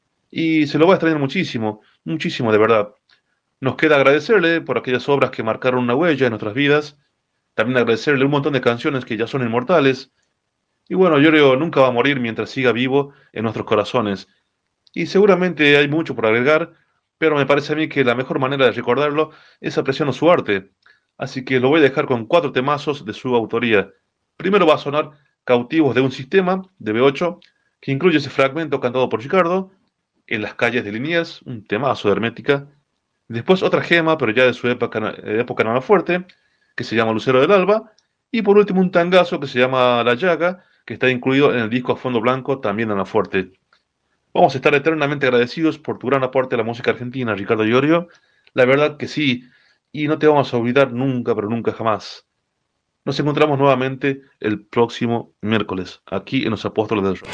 Y se lo va a extrañar muchísimo, muchísimo de verdad. Nos queda agradecerle por aquellas obras que marcaron una huella en nuestras vidas, también agradecerle un montón de canciones que ya son inmortales. Y bueno, Iorio nunca va a morir mientras siga vivo en nuestros corazones. Y seguramente hay mucho por agregar, pero me parece a mí que la mejor manera de recordarlo es apreciando su arte. Así que lo voy a dejar con 4 temazos de su autoría. Primero va a sonar Cautivos de un Sistema, de B8, que incluye ese fragmento cantado por Ricardo, En las calles de Liniers, un temazo de Hermética. Después otra gema, pero ya de su época nada fuerte, que se llama Lucero del Alba. Y por último un tangazo que se llama La Llaga, que está incluido en el disco A Fondo Blanco, también Nada Fuerte. Vamos a estar eternamente agradecidos por tu gran aporte a la música argentina, Ricardo Iorio. La verdad que sí, y no te vamos a olvidar nunca, pero nunca jamás. Nos encontramos nuevamente el próximo miércoles, aquí en Los Apóstoles del Rock.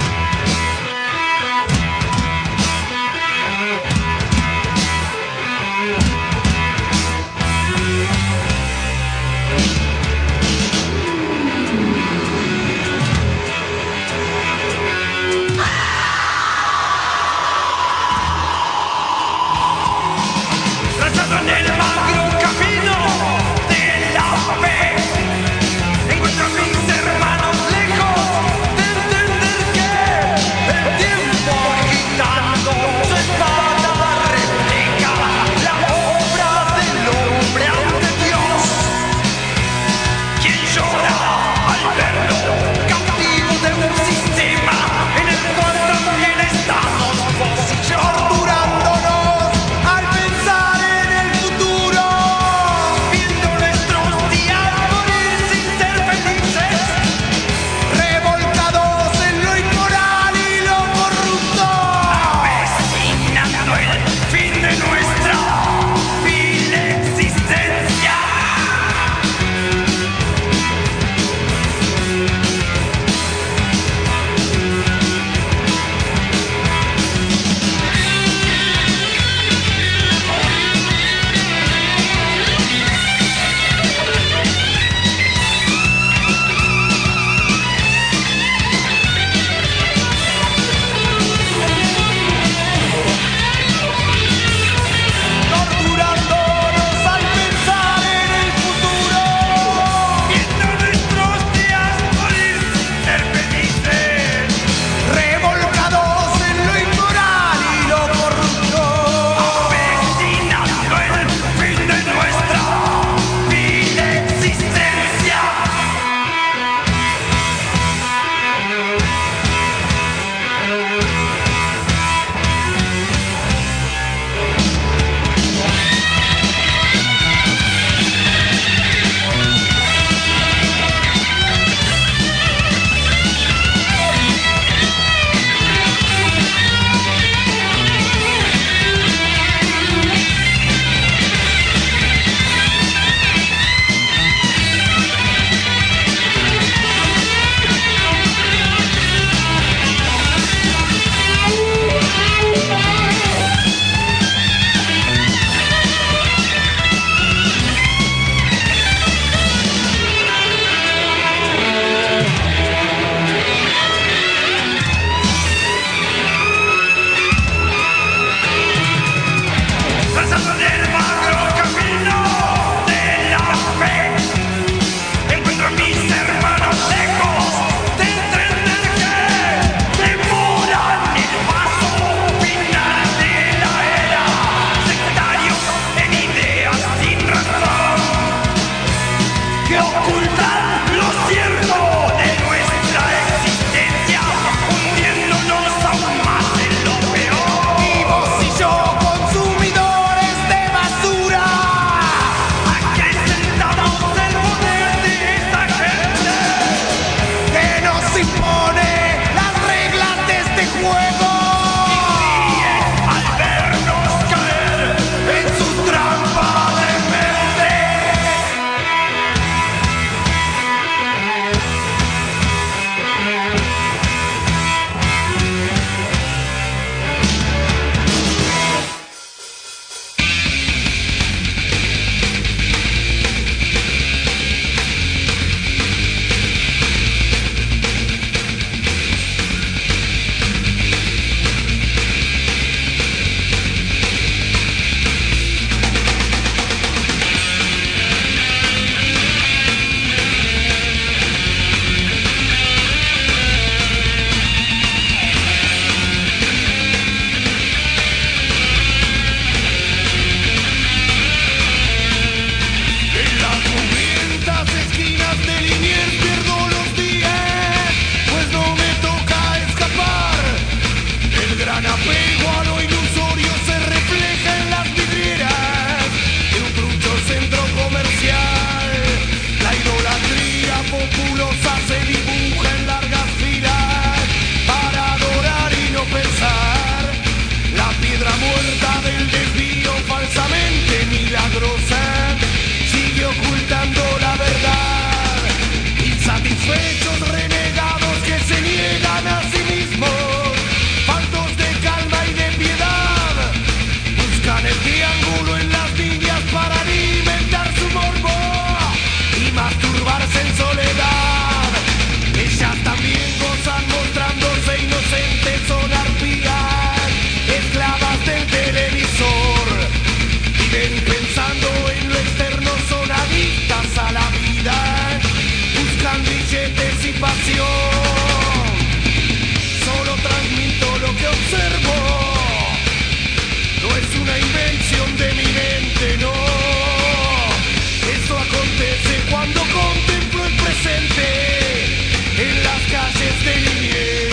Trazado en el magro camino de la fe, encuentro a mis hermanos lejos de entender que hechos renegados que se niegan a sí mismos, faltos de calma y de piedad, buscan el triángulo en las líneas para alimentar su morbo y masturbarse en soledad. Ellas también gozan mostrándose inocentes, son arpías, esclavas del televisor. Viven pensando en lo externo, son adictas a la vida, buscan billetes y pasión. Solo transmito lo que observo, no es una invención de mi mente, no. Eso acontece cuando contemplo el presente en las calles de Liniers.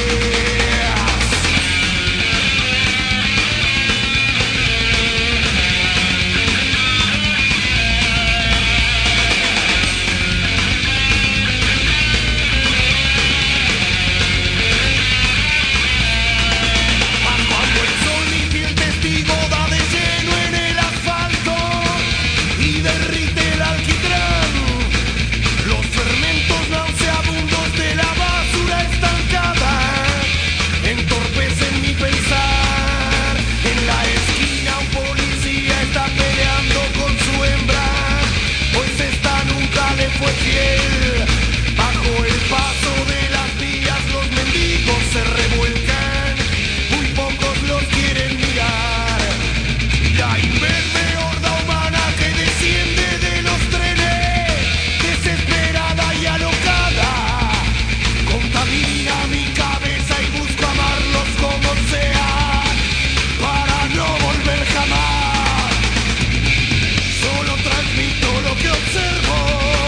Cuando el sol, mi fiel testigo, da de lleno en el asfalto y derrite el alquitrán, los fermentos nauseabundos de la basura estancada entorpecen mi pensar. En la esquina un policía está peleando con su hembra, pues esta nunca le fue fiel. Bajo el paso de las vías los mendigos se revuelcan, muy pocos los quieren mirar. La inverme horda humana que desciende de los trenes, desesperada y alocada, contamina mi cabeza y busco amarlos como sea, para no volver jamás. Solo transmito lo que observo,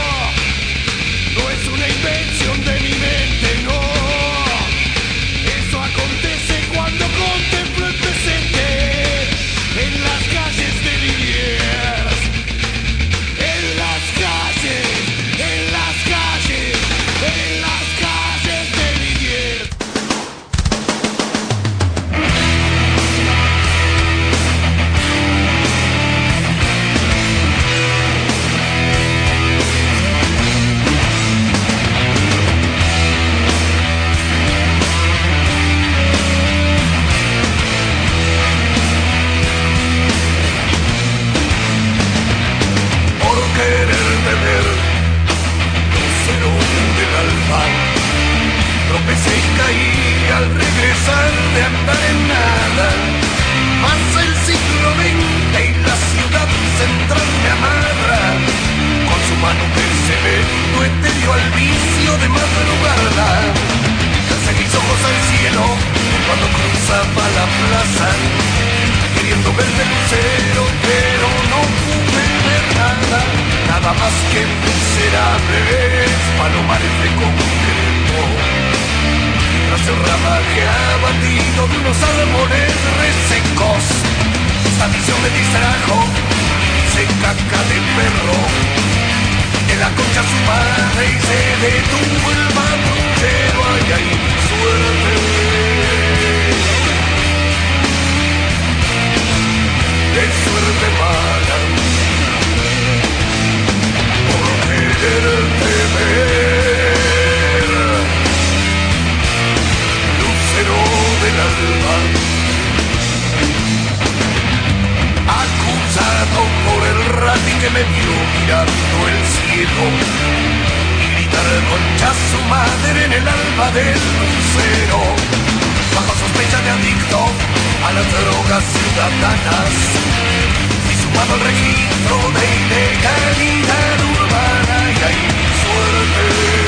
no es una invención de mi mente, no. Eso acontece cuando contemplo el presente en las calles de Liniers. En las calles, en las calles, en las calles de Liniers. Por quererte ver, lucero del alba, tropecé y caí al regresar de andar en nada. Pasa el siglo XX y la ciudad central me amarra, con su mano perseverando etéreo al vicio de madrugada. Alcé mis ojos al cielo cuando cruzaba la plaza, queriendo ver de lucero, pero no pude ver nada, nada más que miserables palomares de concreto. Tras el ramaje abatido de unos árboles resecos, esta visión me distrajo, hice caca de perro, de la concha su madre y se detuvo el patrullero. Ay, ay, suerte, qué suerte mala, por quererte ver, lucero del alba, acusado por el rati que me vio mirando el cielo y gritar concha su madre en el alba del lucero, bajo sospecha de adicto a las drogas ciudadanas y sumado al registro de ilegalidad urbana. Y ahí mi suerte,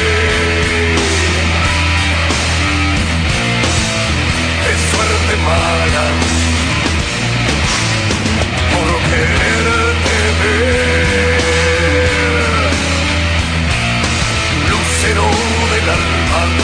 qué suerte mala, por quererte ver, lucero del alma.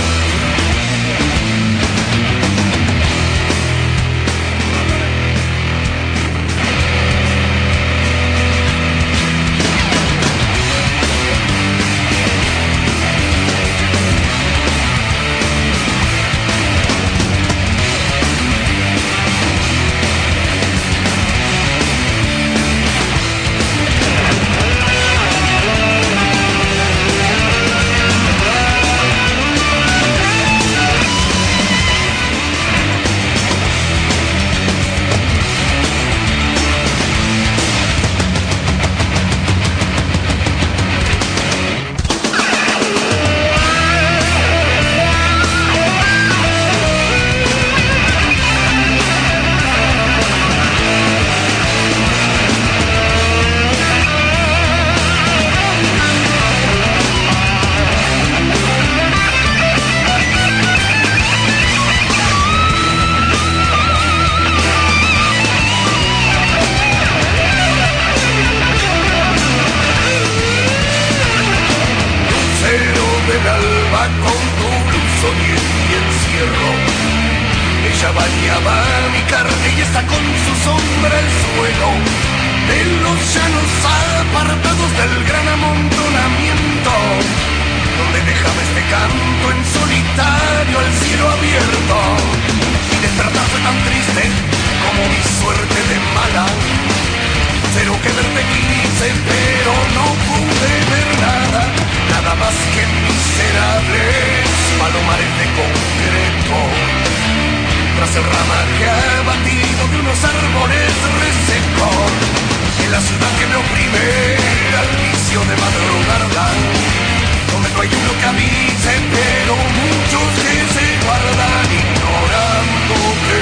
con dolor soñé mi encierro. Ella bañaba mi carne y está con su sombra el suelo de los llanos apartados del gran amontonamiento, donde dejaba este canto en solitario al cielo abierto. Y despertarse tan triste como mi suerte de mala. Cero que verte quise, pero no pude ver nada, nada más que miserables palomares de concreto. Tras el ramaje abatido de unos árboles resecos, en la ciudad que me oprime al vicio de madrugarla, donde no hay uno que avise, pero muchos que se guardan ignorándote.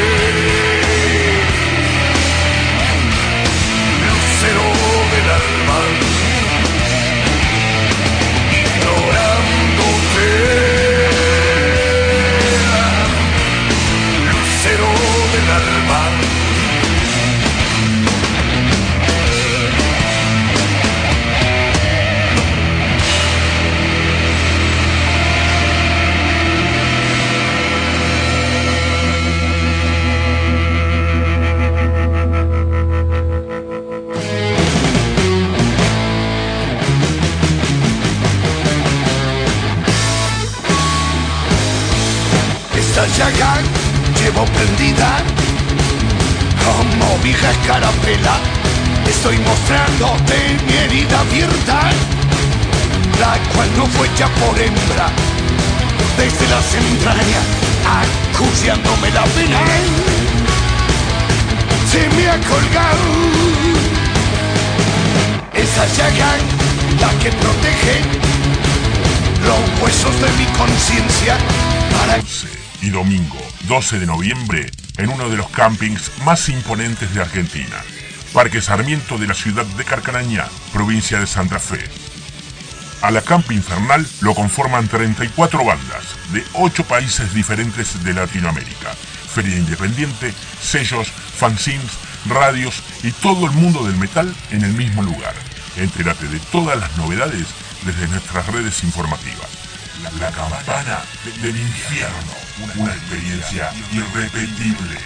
Lucero del alma, ignorándote. Lucero del alma. Esta llaga llevo prendida como vieja escarapela. Estoy mostrándote mi herida abierta, la cual no fue hecha por hembra, desde las entrañas acuciándome la pena. Se me ha colgado esa llaga, la que protege los huesos de mi conciencia para... Y domingo 12 de noviembre en uno de los campings más imponentes de Argentina, Parque Sarmiento de la ciudad de Carcarañá, provincia de Santa Fe. A la Campa Infernal lo conforman 34 bandas de 8 países diferentes de Latinoamérica, feria independiente, sellos, fanzines, radios y todo el mundo del metal en el mismo lugar. Entérate de todas las novedades desde nuestras redes informativas. La campana del infierno, una experiencia irrepetible.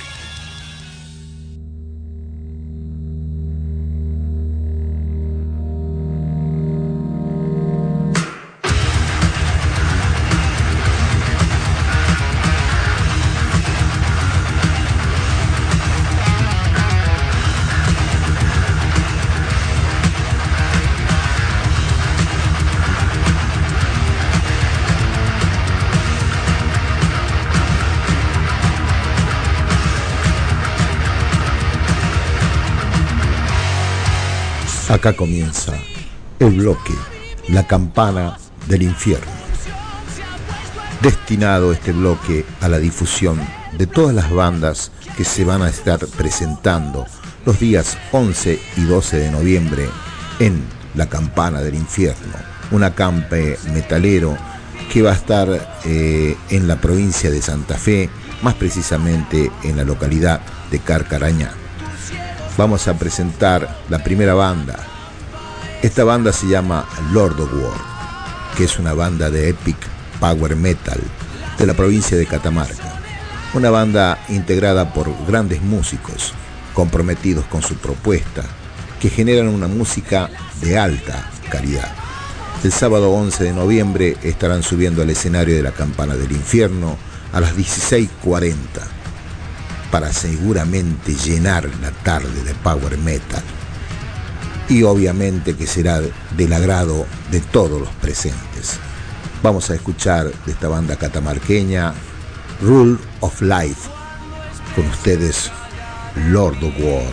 Acá comienza el bloque, la campana del infierno. Destinado este bloque a la difusión de todas las bandas que se van a estar presentando los días 11 y 12 de noviembre en la campana del infierno, un acampe metalero que va a estar en la provincia de Santa Fe, más precisamente en la localidad de Carcarañá. Vamos a presentar la primera banda. Esta banda se llama Lord of War, que es una banda de epic power metal de la provincia de Catamarca. Una banda integrada por grandes músicos comprometidos con su propuesta, que generan una música de alta calidad. El sábado 11 de noviembre estarán subiendo al escenario de la Campana del Infierno a las 16:40 para seguramente llenar la tarde de power metal, y obviamente que será del agrado de todos los presentes. Vamos a escuchar de esta banda catamarqueña Rule of Life, con ustedes Lord of War.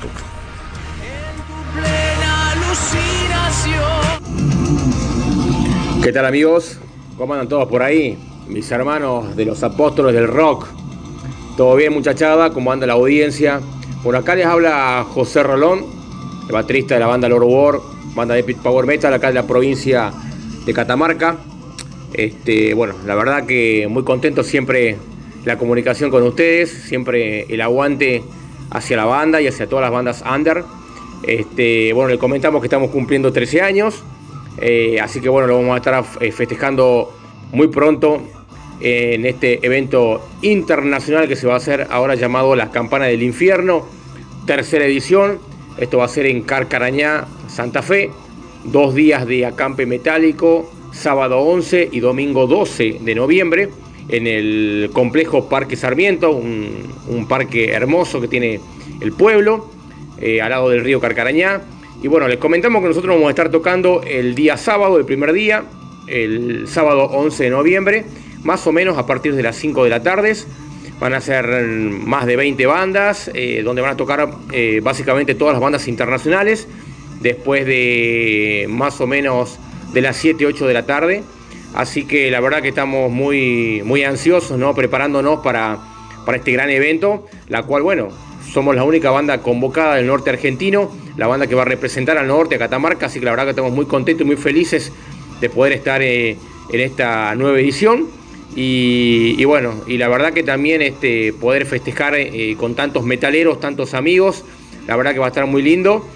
¿Qué tal, amigos? ¿Cómo andan todos por ahí? Mis hermanos de los apóstoles del rock. ¿Todo bien, muchachada? ¿Cómo anda la audiencia? Bueno, acá les habla José Rolón, el baterista de la banda Lord of War, banda de epic power metal acá de la provincia de Catamarca. Bueno, la verdad que muy contento siempre la comunicación con ustedes, siempre el aguante hacia la banda y hacia todas las bandas under. Bueno, les comentamos que estamos cumpliendo 13 años, así que bueno, lo vamos a estar festejando muy pronto en este evento internacional que se va a hacer ahora llamado Las Campanas del Infierno, tercera edición. Esto va a ser en Carcarañá, Santa Fe, 2 días de acampe metálico, sábado 11 y domingo 12 de noviembre, en el complejo Parque Sarmiento, un parque hermoso que tiene el pueblo, al lado del río Carcarañá. Y bueno, les comentamos que nosotros vamos a estar tocando el día sábado, el primer día, el sábado 11 de noviembre, más o menos a partir de las 5 de la tarde. Van a ser más de 20 bandas, donde van a tocar básicamente todas las bandas internacionales, después de más o menos de las 7, 8 de la tarde. Así que la verdad que estamos muy, muy ansiosos, ¿no? Preparándonos para este gran evento, la cual, bueno, somos la única banda convocada del norte argentino, la banda que va a representar al norte, a Catamarca, así que la verdad que estamos muy contentos y muy felices de poder estar en esta nueva edición. Y bueno, y la verdad que también poder festejar con tantos metaleros, tantos amigos, la verdad que va a estar muy lindo.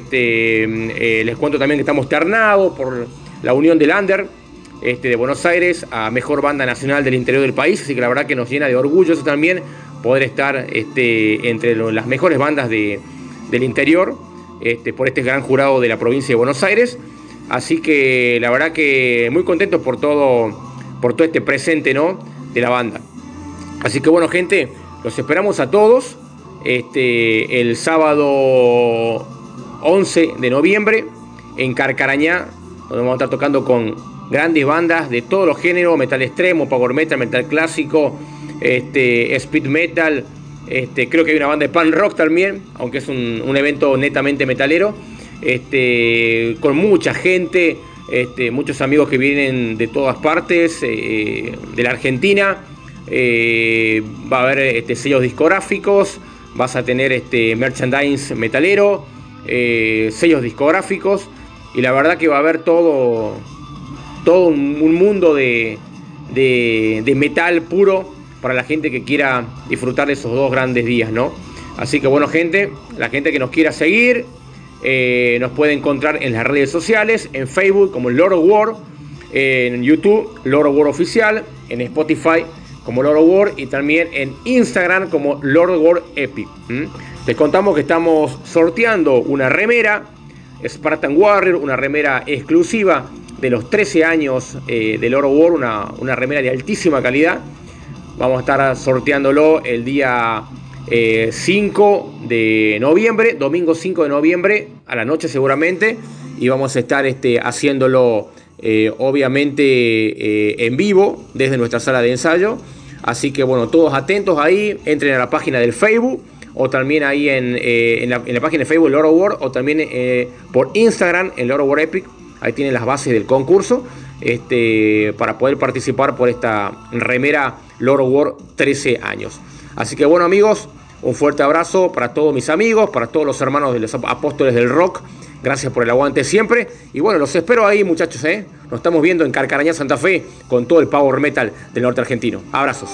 Les cuento también que estamos ternados por la Unión del Under de Buenos Aires a Mejor Banda Nacional del Interior del país, así que la verdad que nos llena de orgullo eso también, poder estar entre las mejores bandas del interior, por este gran jurado de la provincia de Buenos Aires. Así que la verdad que muy contentos por todo este presente, ¿no?, de la banda. Así que bueno, gente, los esperamos a todos el sábado 11 de noviembre en Carcarañá, donde vamos a estar tocando con grandes bandas de todos los géneros: metal extremo, power metal, metal clásico, speed metal, creo que hay una banda de punk rock también, aunque es un evento netamente metalero, con mucha gente, muchos amigos que vienen de todas partes de la Argentina. Va a haber sellos discográficos, vas a tener merchandise metalero, sellos discográficos, y la verdad que va a haber todo un mundo de metal puro para la gente que quiera disfrutar de esos 2 grandes días, ¿no? Así que bueno, gente, la gente que nos quiera seguir, nos puede encontrar en las redes sociales, en Facebook como Lord of War, en YouTube Lord of War Oficial, en Spotify como Lord of War y también en Instagram como Lord of War Epic. Les contamos que estamos sorteando una remera Spartan Warrior, una remera exclusiva de los 13 años de Lord of War, una remera de altísima calidad. Vamos a estar sorteándolo el día 5 de noviembre, domingo 5 de noviembre, a la noche seguramente, y vamos a estar haciéndolo obviamente en vivo desde nuestra sala de ensayo. Así que bueno, todos atentos ahí, entren a la página del Facebook, o también ahí en la página de Facebook Lord of War, o también por Instagram en Lord of War Epic. Ahí tienen las bases del concurso para poder participar por esta remera Lord of War 13 años. Así que bueno, amigos, un fuerte abrazo para todos mis amigos, para todos los hermanos de los apóstoles del rock. Gracias por el aguante siempre. Y bueno, los espero ahí, muchachos, Nos estamos viendo en Carcarañá, Santa Fe, con todo el power metal del norte argentino. Abrazos.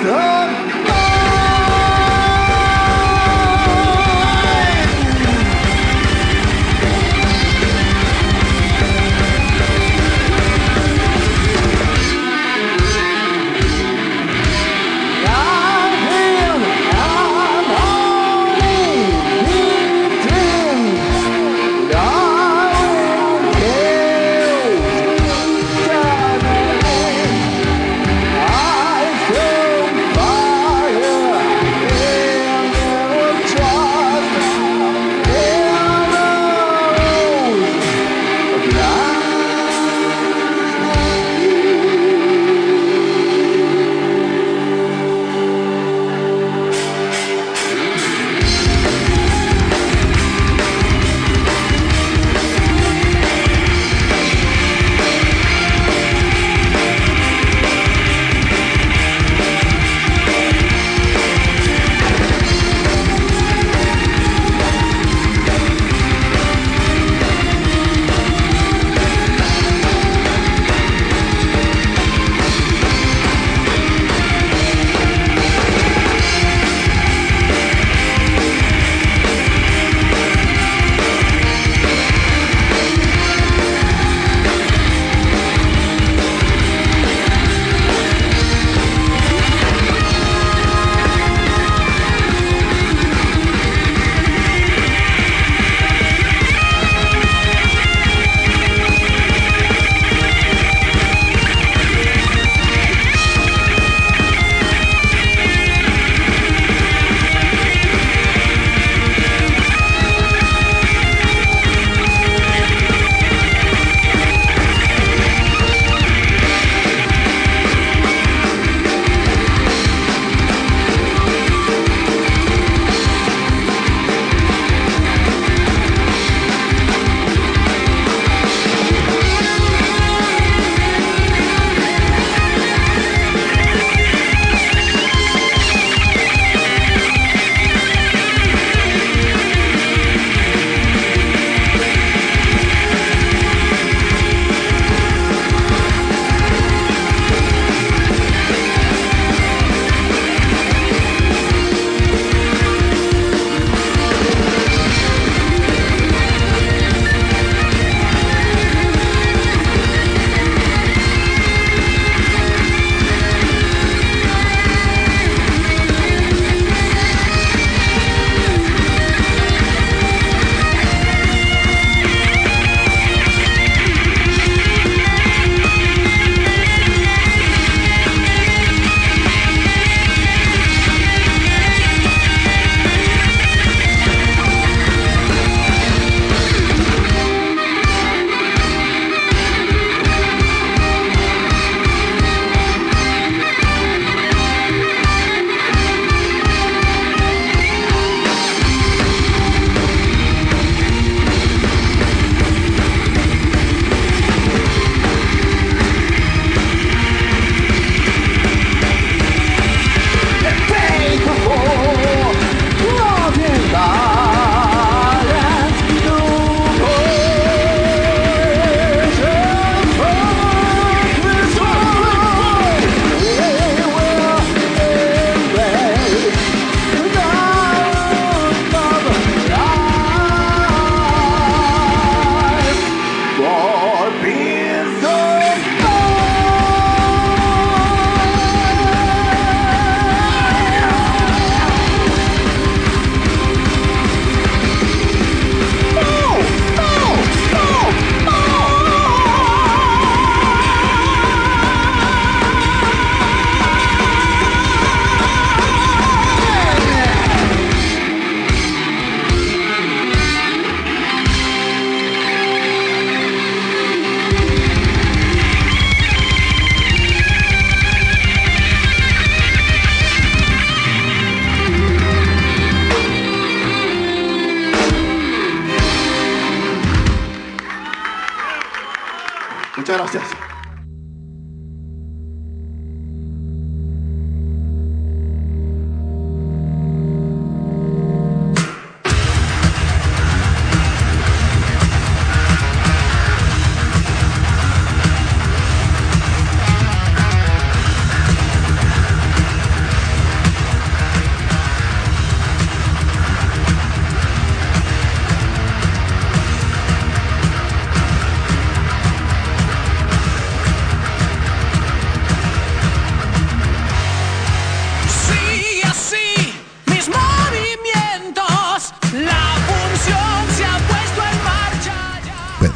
Muchas gracias.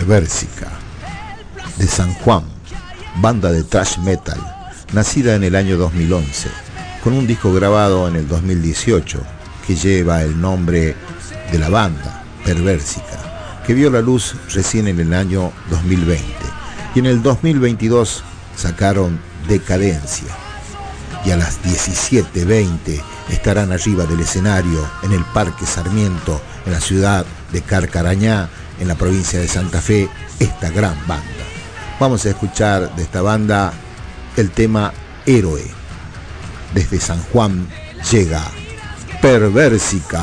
Perversica, de San Juan, banda de thrash metal, nacida en el año 2011, con un disco grabado en el 2018 que lleva el nombre de la banda, Perversica, que vio la luz recién en el año 2020, y en el 2022 sacaron Decadencia, y a las 17:20 estarán arriba del escenario en el Parque Sarmiento, en la ciudad de Carcarañá, en la provincia de Santa Fe, esta gran banda. Vamos a escuchar de esta banda el tema Héroe. Desde San Juan llega Perversica.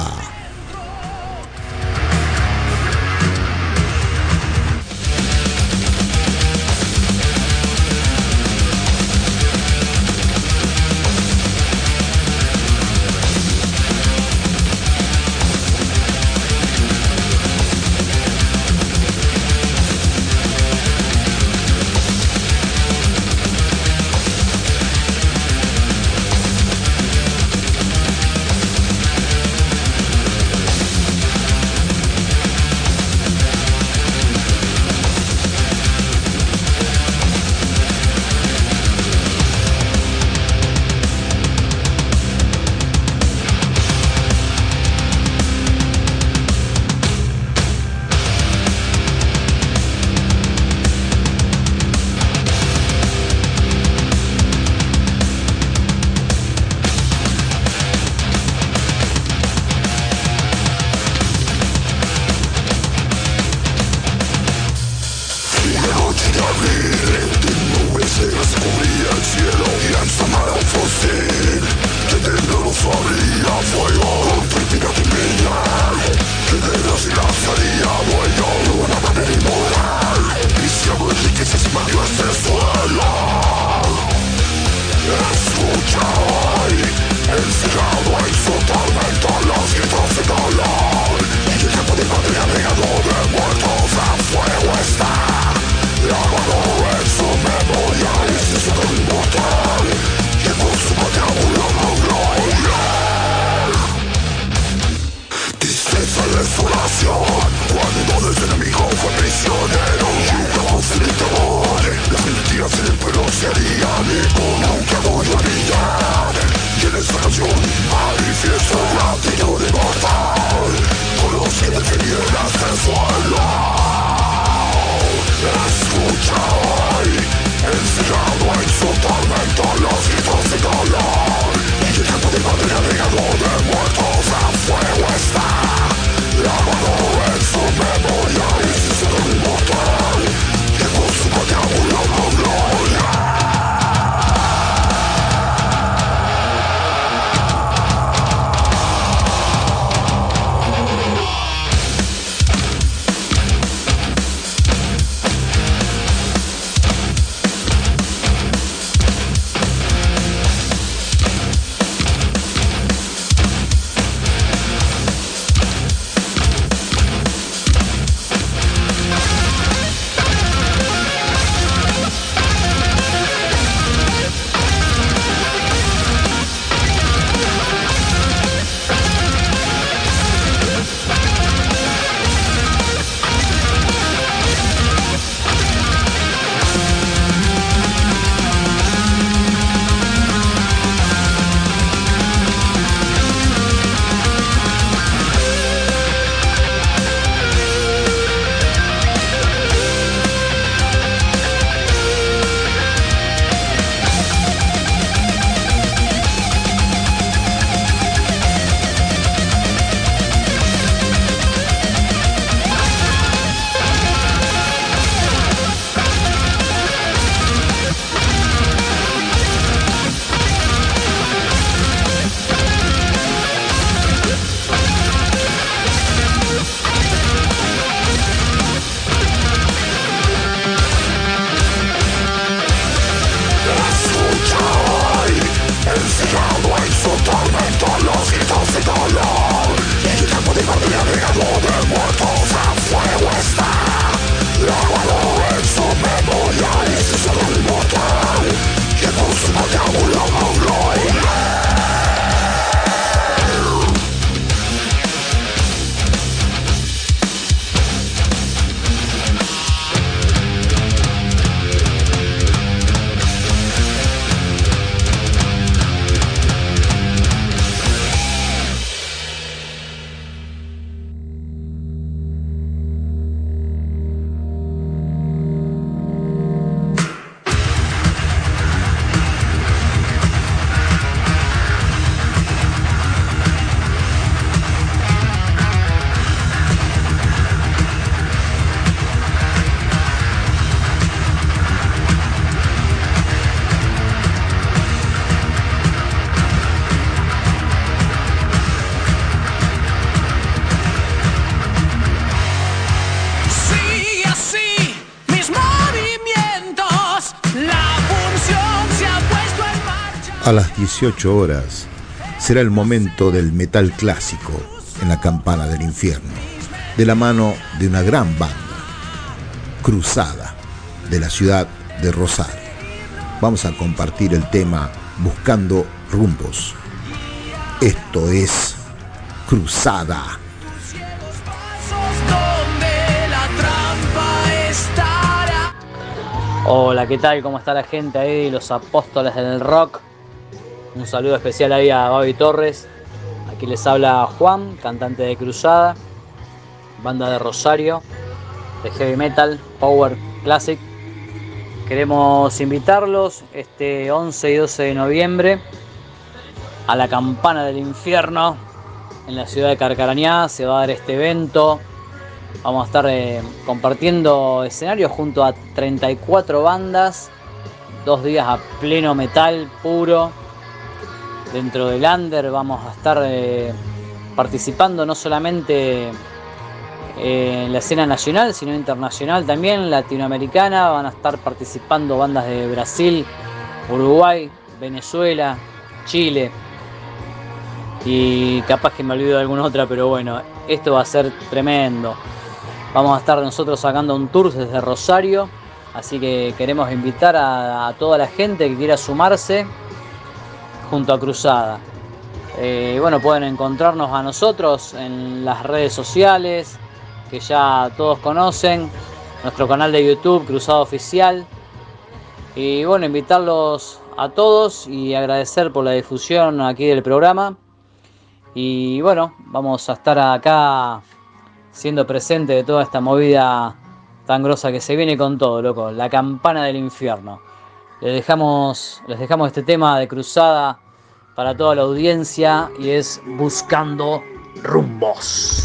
A las 18 horas será el momento del metal clásico en la Campana del Infierno, de la mano de una gran banda, Cruzada, de la ciudad de Rosario. Vamos a compartir el tema Buscando Rumbos. Esto es Cruzada. Hola, ¿qué tal? ¿Cómo está la gente ahí? Los apóstoles del rock. Un saludo especial ahí a Babi Torres. Aquí les habla Juan, cantante de Cruzada, banda de Rosario, de heavy metal, power, classic. Queremos invitarlos este 11 y 12 de noviembre a la Campana del Infierno en la ciudad de Carcarañá. Se va a dar este evento. Vamos a estar compartiendo escenarios junto a 34 bandas, 2 días a pleno metal puro. Dentro del under vamos a estar participando no solamente en la escena nacional, sino internacional también, latinoamericana. Van a estar participando bandas de Brasil, Uruguay, Venezuela, Chile y capaz que me olvido de alguna otra, pero bueno, esto va a ser tremendo. Vamos a estar nosotros sacando un tour desde Rosario, así que queremos invitar a toda la gente que quiera sumarse junto a Cruzada. Bueno, pueden encontrarnos a nosotros en las redes sociales que ya todos conocen, nuestro canal de YouTube Cruzada Oficial, y bueno, invitarlos a todos y agradecer por la difusión aquí del programa. Y bueno, vamos a estar acá siendo presente de toda esta movida tan grosa que se viene con todo, loco, la Campana del Infierno. Les dejamos este tema de Cruzada para toda la audiencia y es Buscando Rumbos.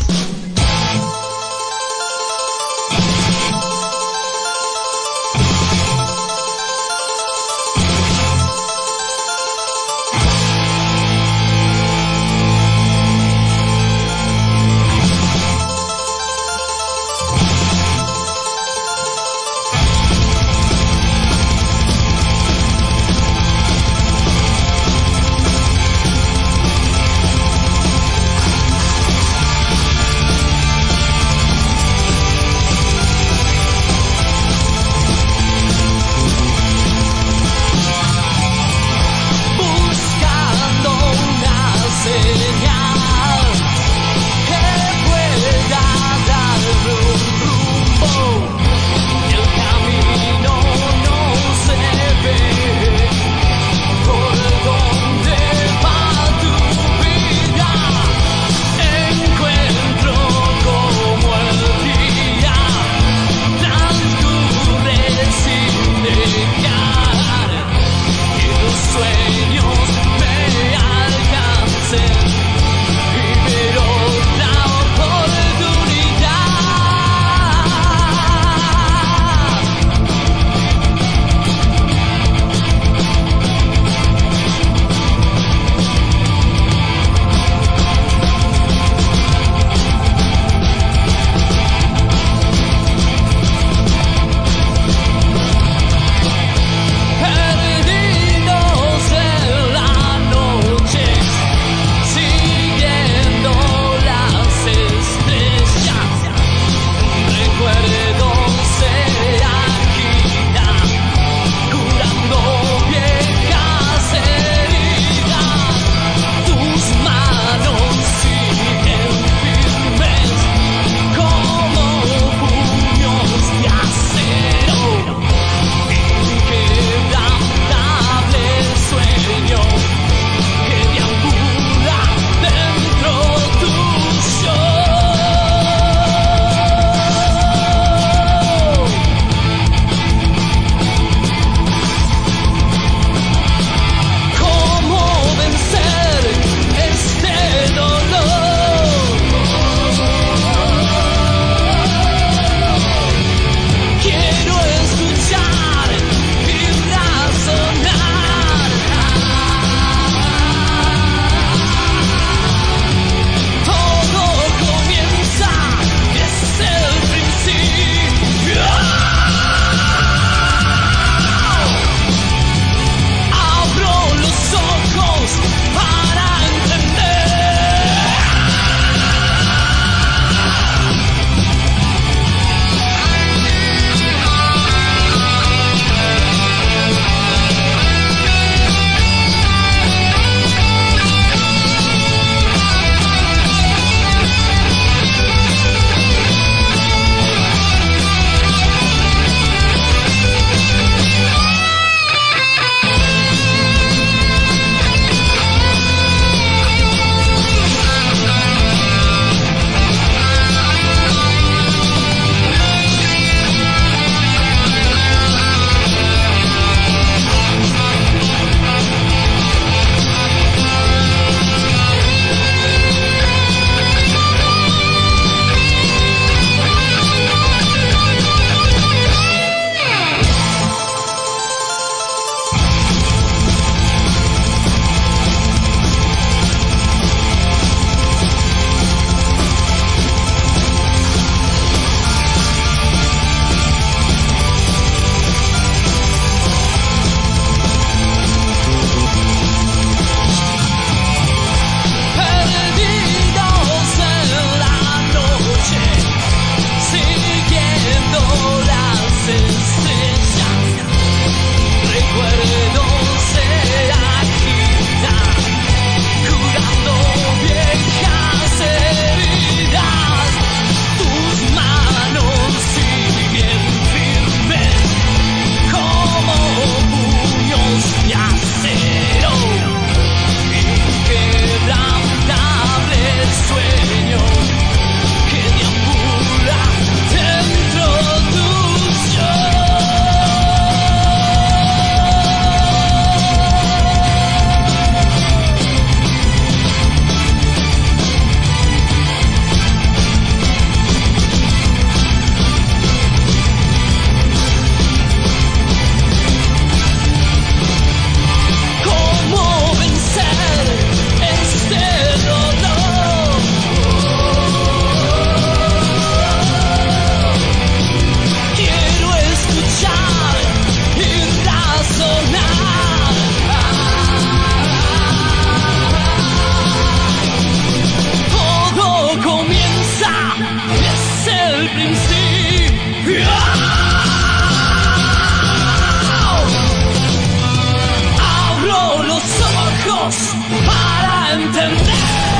para entender.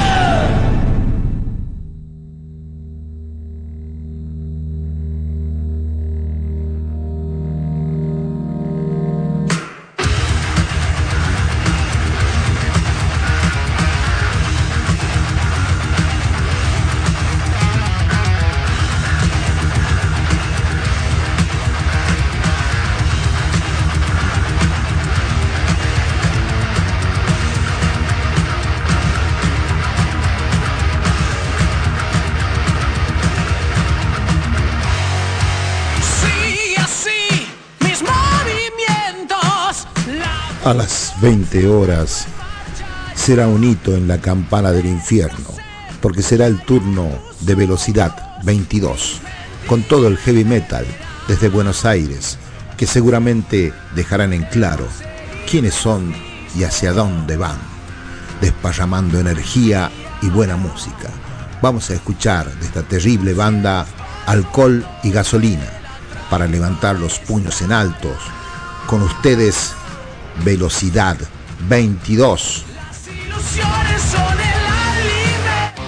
A las 20 horas será un hito en la campana del infierno, porque será el turno de Velocidad 22, con todo el heavy metal desde Buenos Aires, que seguramente dejarán en claro quiénes son y hacia dónde van, desparramando energía y buena música. Vamos a escuchar de esta terrible banda Alcohol y Gasolina, para levantar los puños en altos. Con ustedes, Velocidad 22. Ilusiones son el alimento.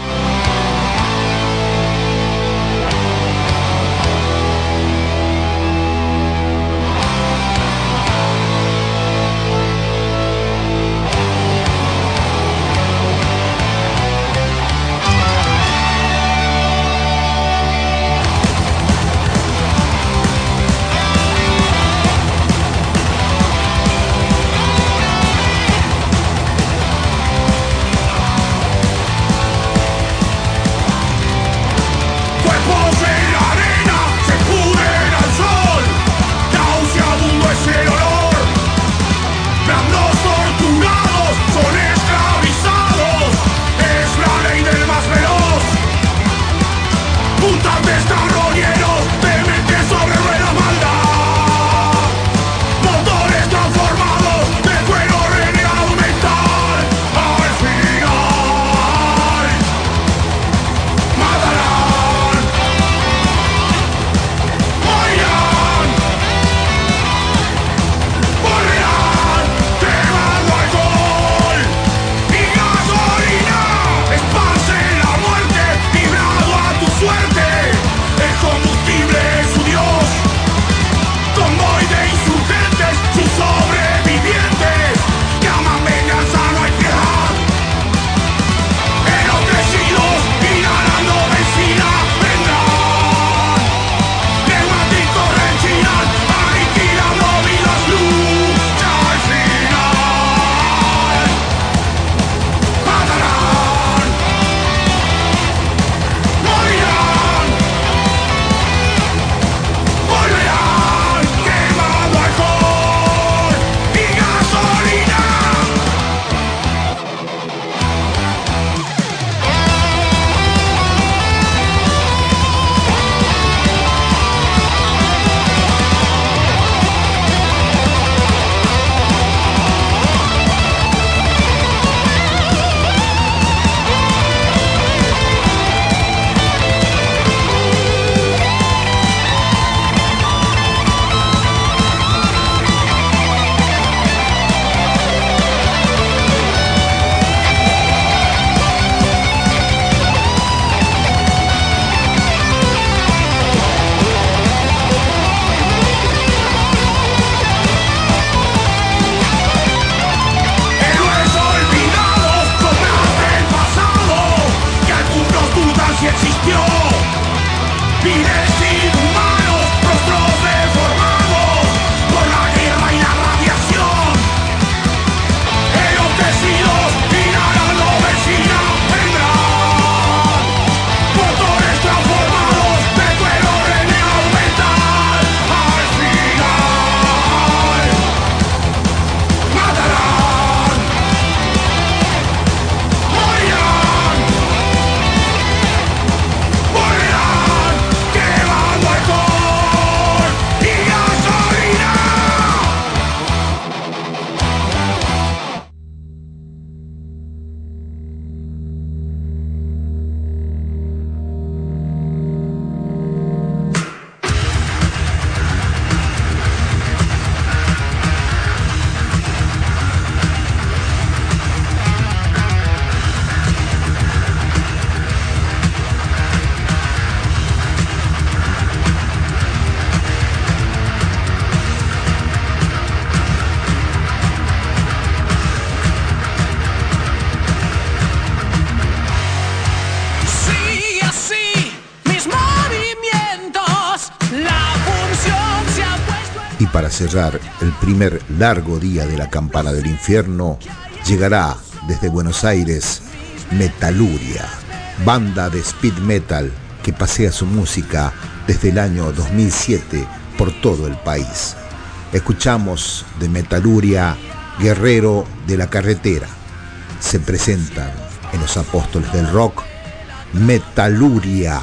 para cerrar el primer largo día de la Campana del Infierno, llegará desde Buenos Aires Metaluria, banda de speed metal que pasea su música desde el año 2007 por todo el país. Escuchamos de Metaluria Guerrero de la Carretera. Se presentan en los Apóstoles del Rock Metaluria.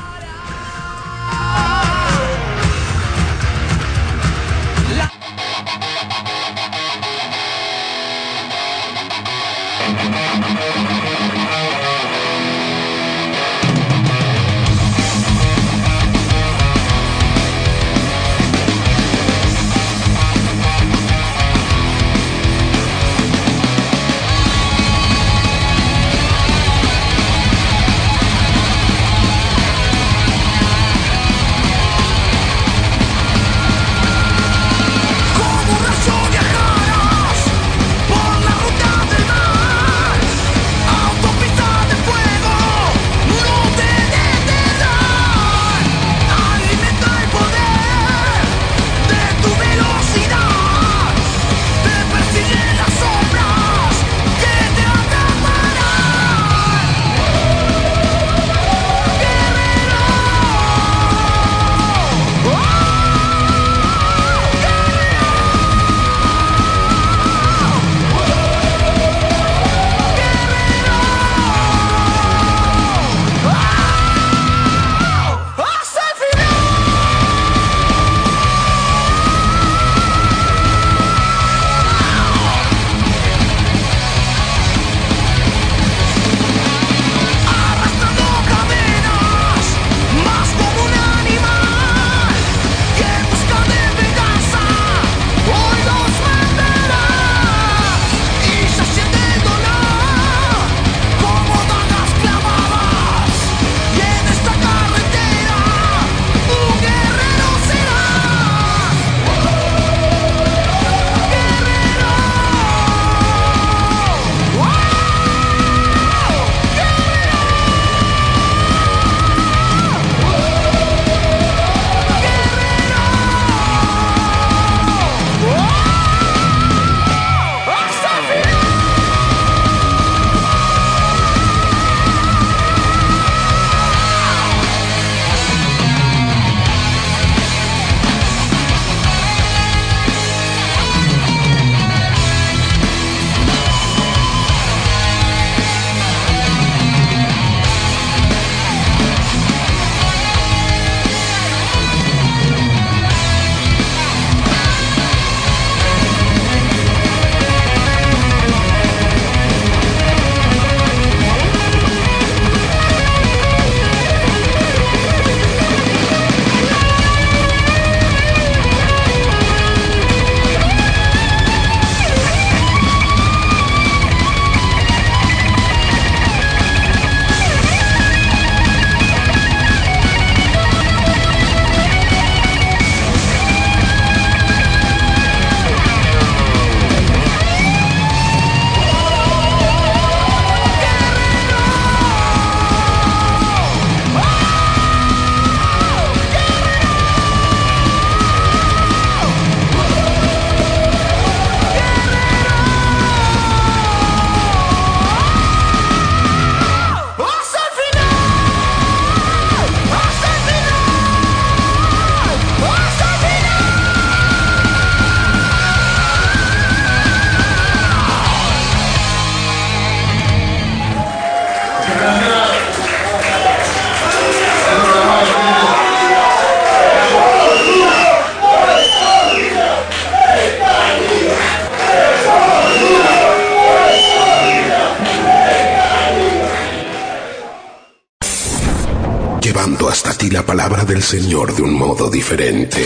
llevando hasta ti la palabra del Señor de un modo diferente.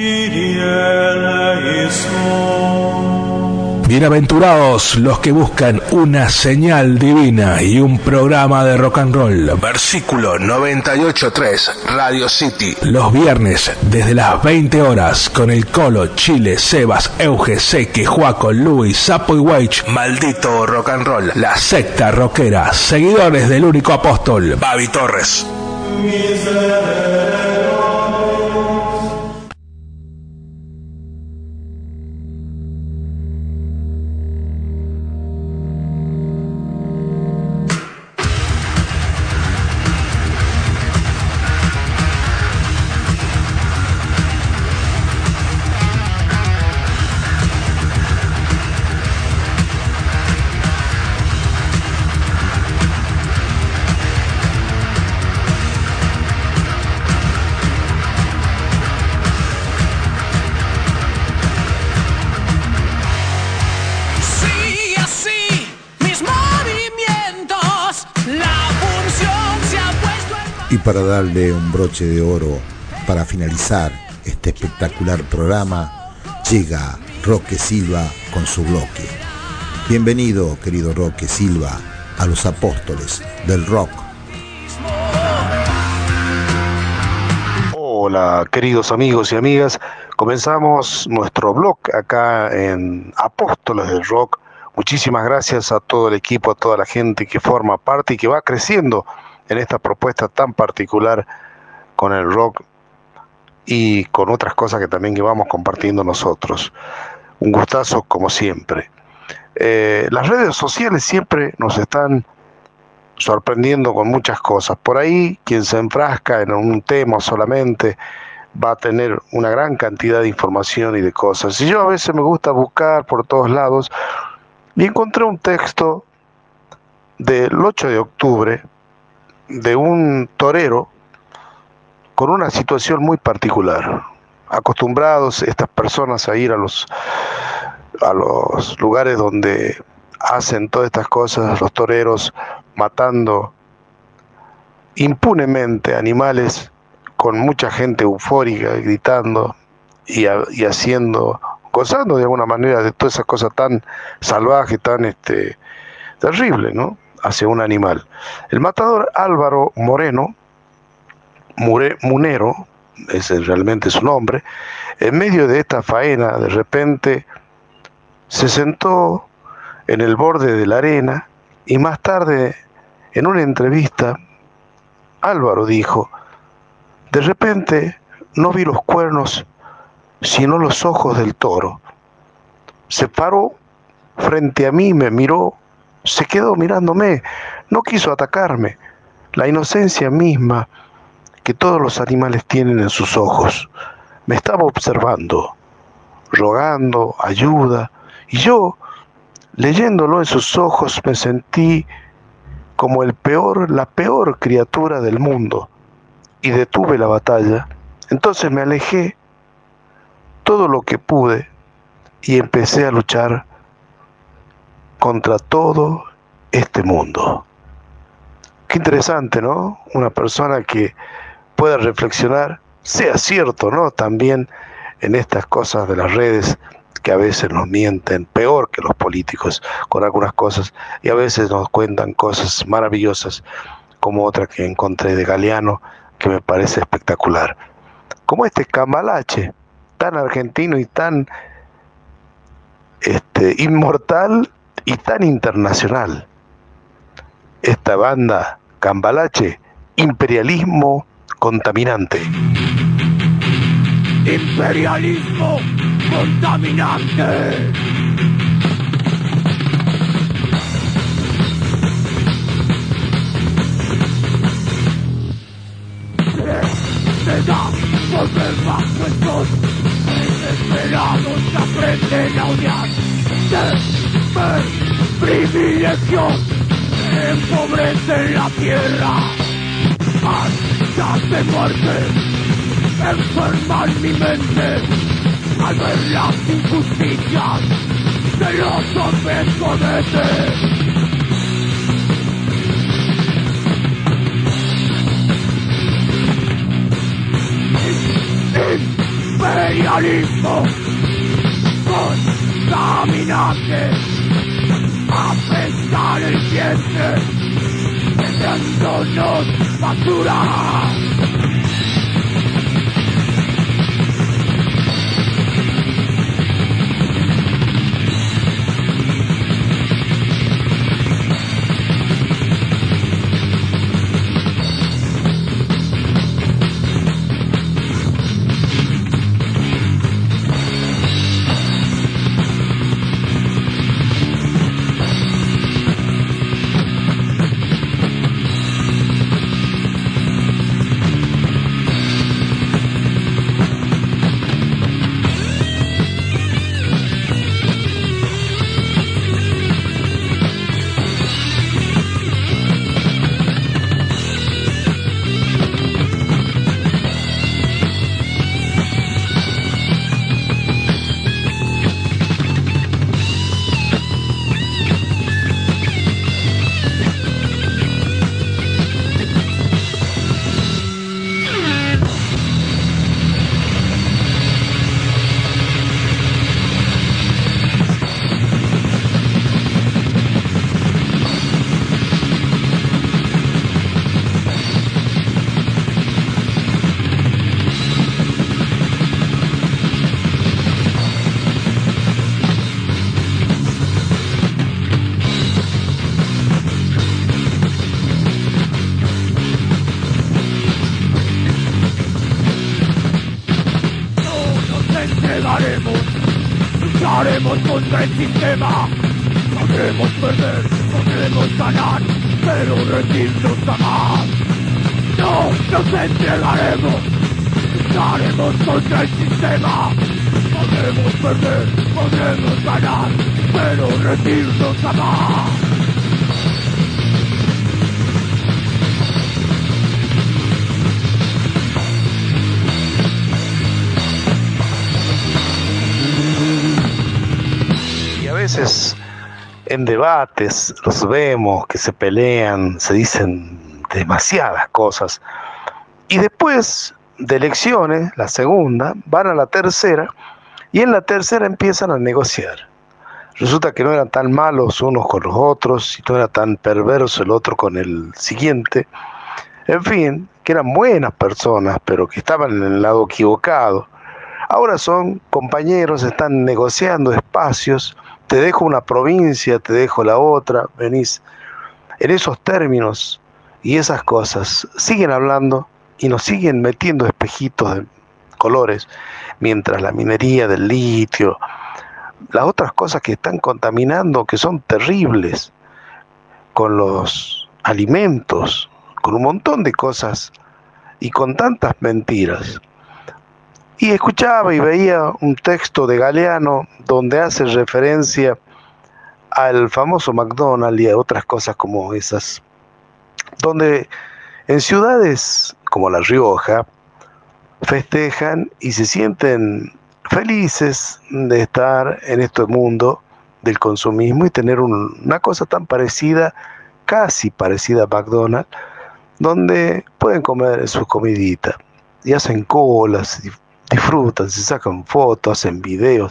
Bienaventurados los que buscan una señal divina y un programa de rock and roll. Versículo 98.3, Radio City. Los viernes desde las 20 horas con el Colo, Chile, Sebas, Euge, Seque, Juaco, Luis, Sapo y Weich. Maldito rock and roll. La secta rockera, seguidores del único apóstol, Babi Torres. Y para darle un broche de oro para finalizar este espectacular programa, llega Roque Silva con su bloque. Bienvenido, querido Roque Silva, a los apóstoles del rock. Hola, queridos amigos y amigas. Comenzamos nuestro blog acá en Apóstoles del Rock. Muchísimas gracias a todo el equipo, a toda la gente que forma parte y que va creciendo en esta propuesta tan particular con el rock y con otras cosas que también que vamos compartiendo nosotros. Un gustazo como siempre. Las redes sociales siempre nos están sorprendiendo con muchas cosas. Por ahí, quien se enfrasca en un tema solamente va a tener una gran cantidad de información y de cosas. Y yo a veces me gusta buscar por todos lados y encontré un texto del 8 de octubre de un torero con una situación muy particular. Acostumbrados estas personas a ir a los lugares donde hacen todas estas cosas, los toreros matando impunemente animales con mucha gente eufórica, gritando y haciendo, gozando de alguna manera de toda esa cosa tan salvaje, tan terrible, ¿no?, hacia un animal. El matador Álvaro Munero, ese realmente es su nombre, en medio de esta faena, de repente se sentó en el borde de la arena y más tarde, en una entrevista, Álvaro dijo: de repente no vi los cuernos, sino los ojos del toro. Se paró frente a mí, me miró, se quedó mirándome, no quiso atacarme. La inocencia misma que todos los animales tienen en sus ojos. Me estaba observando, rogando ayuda, y yo, leyéndolo en sus ojos, me sentí como la peor criatura del mundo, y detuve la batalla. Entonces me alejé todo lo que pude y empecé a luchar contra todo este mundo. Qué interesante, ¿no? Una persona que pueda reflexionar, sea cierto, ¿no?, también en estas cosas de las redes, que a veces nos mienten peor que los políticos con algunas cosas, y a veces nos cuentan cosas maravillosas, como otra que encontré de Galeano, que me parece espectacular. Como este Cambalache, tan argentino y tan inmortal y tan internacional. Esta banda Cambalache, Imperialismo Contaminante. Imperialismo contaminante. Se da por ver bajo el sol, desesperados aprenden a odiar. Privilegio empobrecen la tierra. Ansias de muerte enferman mi mente al ver las injusticias de los hombres cometes. Imperialismo contaminante, apestar el vientre, dándonos basura. lucharemos contra el sistema. Podremos perder, podremos ganar, pero rendirnos jamás. No nos entregaremos, lucharemos contra el sistema. Podremos perder, podremos ganar, pero rendirnos jamás. Y a veces en debates los vemos que se pelean, se dicen demasiadas cosas. Y después de elecciones, la segunda, van a la tercera, y en la tercera empiezan a negociar. Resulta que no eran tan malos unos con los otros, y no era tan perverso el otro con el siguiente. En fin, que eran buenas personas, pero que estaban en el lado equivocado. Ahora son compañeros, están negociando espacios. Te dejo una provincia, te dejo la otra, venís. En esos términos y esas cosas siguen hablando y nos siguen metiendo espejitos de colores, mientras la minería del litio, las otras cosas que están contaminando, que son terribles, con los alimentos, con un montón de cosas y con tantas mentiras. Y escuchaba y veía un texto de Galeano donde hace referencia al famoso McDonald's y a otras cosas como esas, donde en ciudades como La Rioja festejan y se sienten felices de estar en este mundo del consumismo y tener una cosa tan parecida, casi parecida a McDonald's, donde pueden comer sus comiditas y hacen colas, disfrutan, se sacan fotos, hacen videos.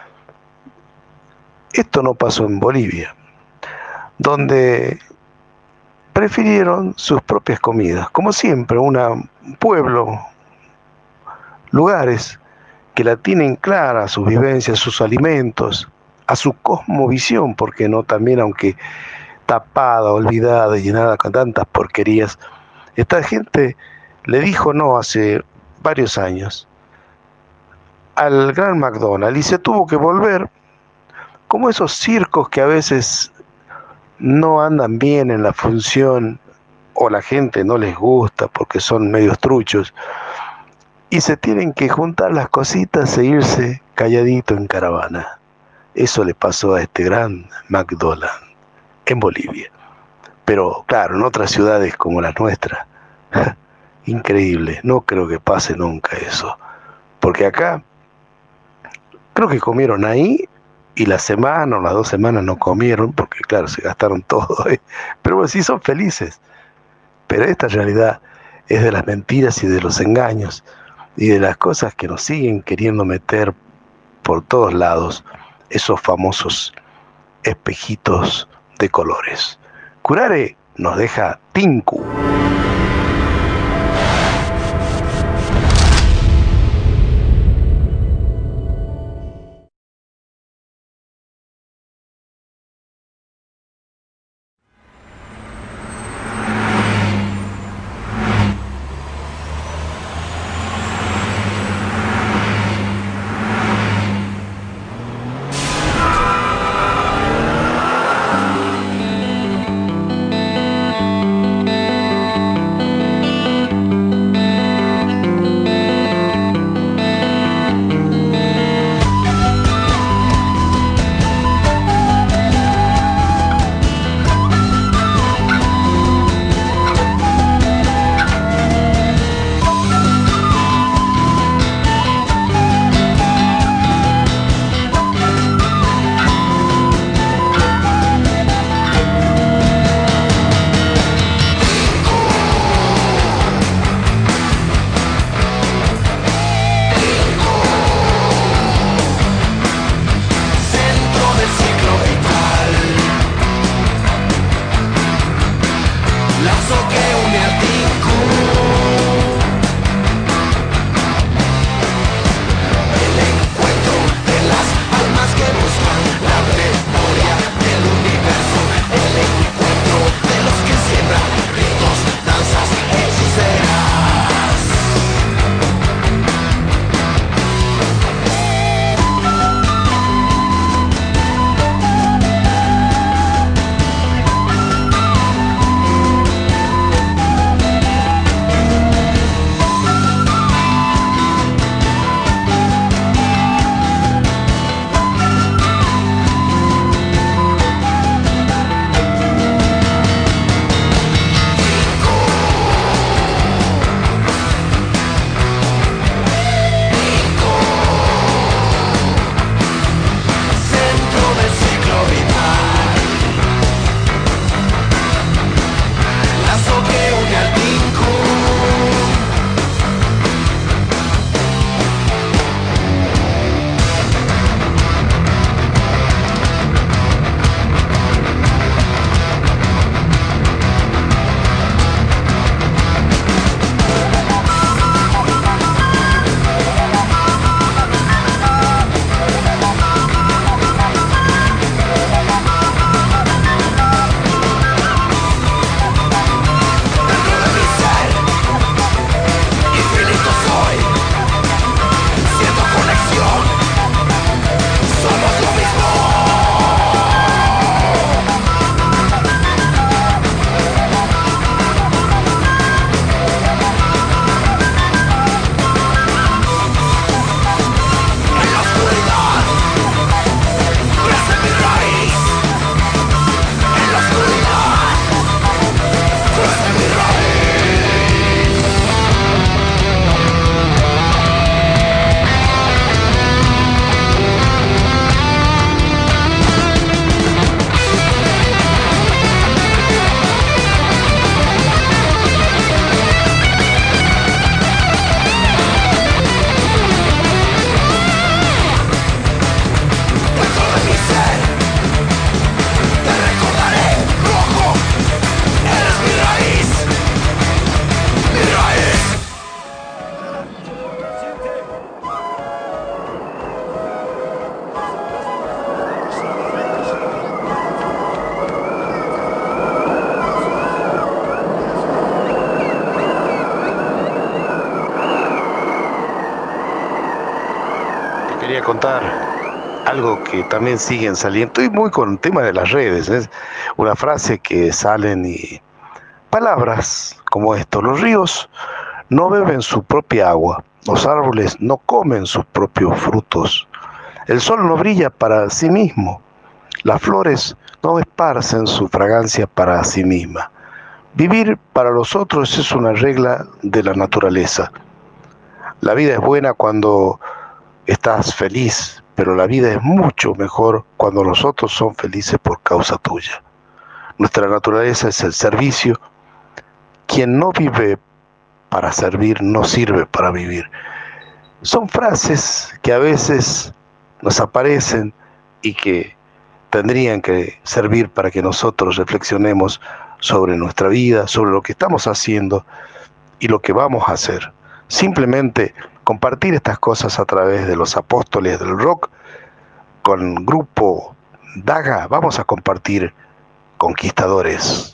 Esto no pasó en Bolivia, donde prefirieron sus propias comidas, como siempre, un pueblo, lugares que la tienen clara, sus vivencias, sus alimentos, a su cosmovisión, porque no también, aunque tapada, olvidada, llenada con tantas porquerías, esta gente le dijo no hace varios años al gran McDonald's y se tuvo que volver como esos circos que a veces no andan bien en la función o la gente no les gusta porque son medios truchos y se tienen que juntar las cositas e irse calladito en caravana. Eso le pasó a este gran McDonald's en Bolivia. Pero claro, en otras ciudades como la nuestra, increíble, no creo que pase nunca eso. Porque acá, creo que comieron ahí y la semana o las 2 semanas no comieron, porque claro, se gastaron todo. Pero bueno, sí son felices. Pero esta realidad es de las mentiras y de los engaños y de las cosas que nos siguen queriendo meter por todos lados, esos famosos espejitos de colores. Curare nos deja Tinku. a contar algo que también siguen saliendo. Estoy muy con el tema de las redes, es una frase que salen y palabras como esto: los ríos no beben su propia agua, los árboles no comen sus propios frutos, el sol no brilla para sí mismo, las flores no esparcen su fragancia para sí misma. Vivir para los otros es una regla de la naturaleza. La vida es buena cuando estás feliz, pero la vida es mucho mejor cuando los otros son felices por causa tuya. Nuestra naturaleza es el servicio. Quien no vive para servir no sirve para vivir. Son frases que a veces nos aparecen y que tendrían que servir para que nosotros reflexionemos sobre nuestra vida, sobre lo que estamos haciendo y lo que vamos a hacer. Simplemente compartir estas cosas a través de los apóstoles del rock. Con Grupo Daga vamos a compartir Conquistadores.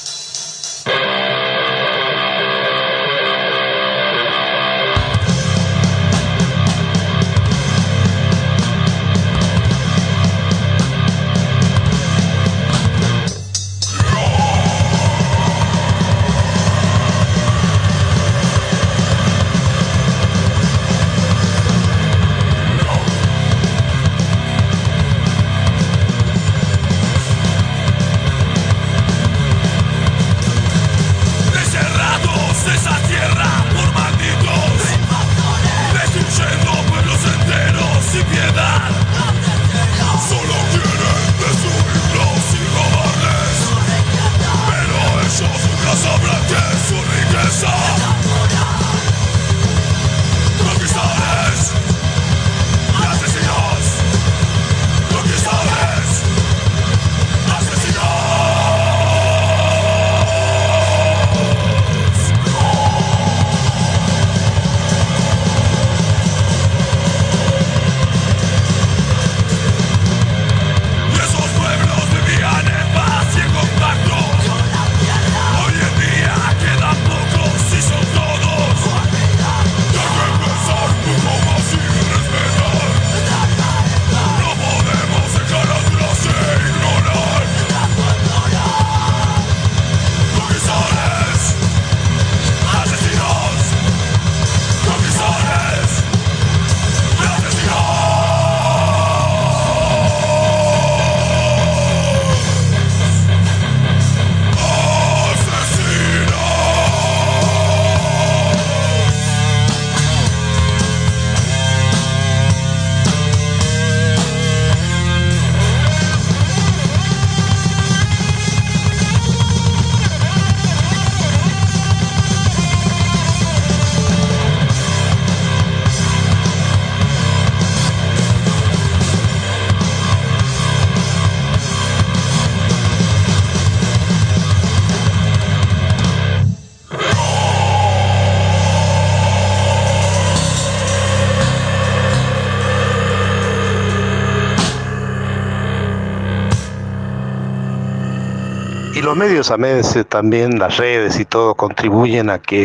Y los medios a veces también, las redes y todo, contribuyen a que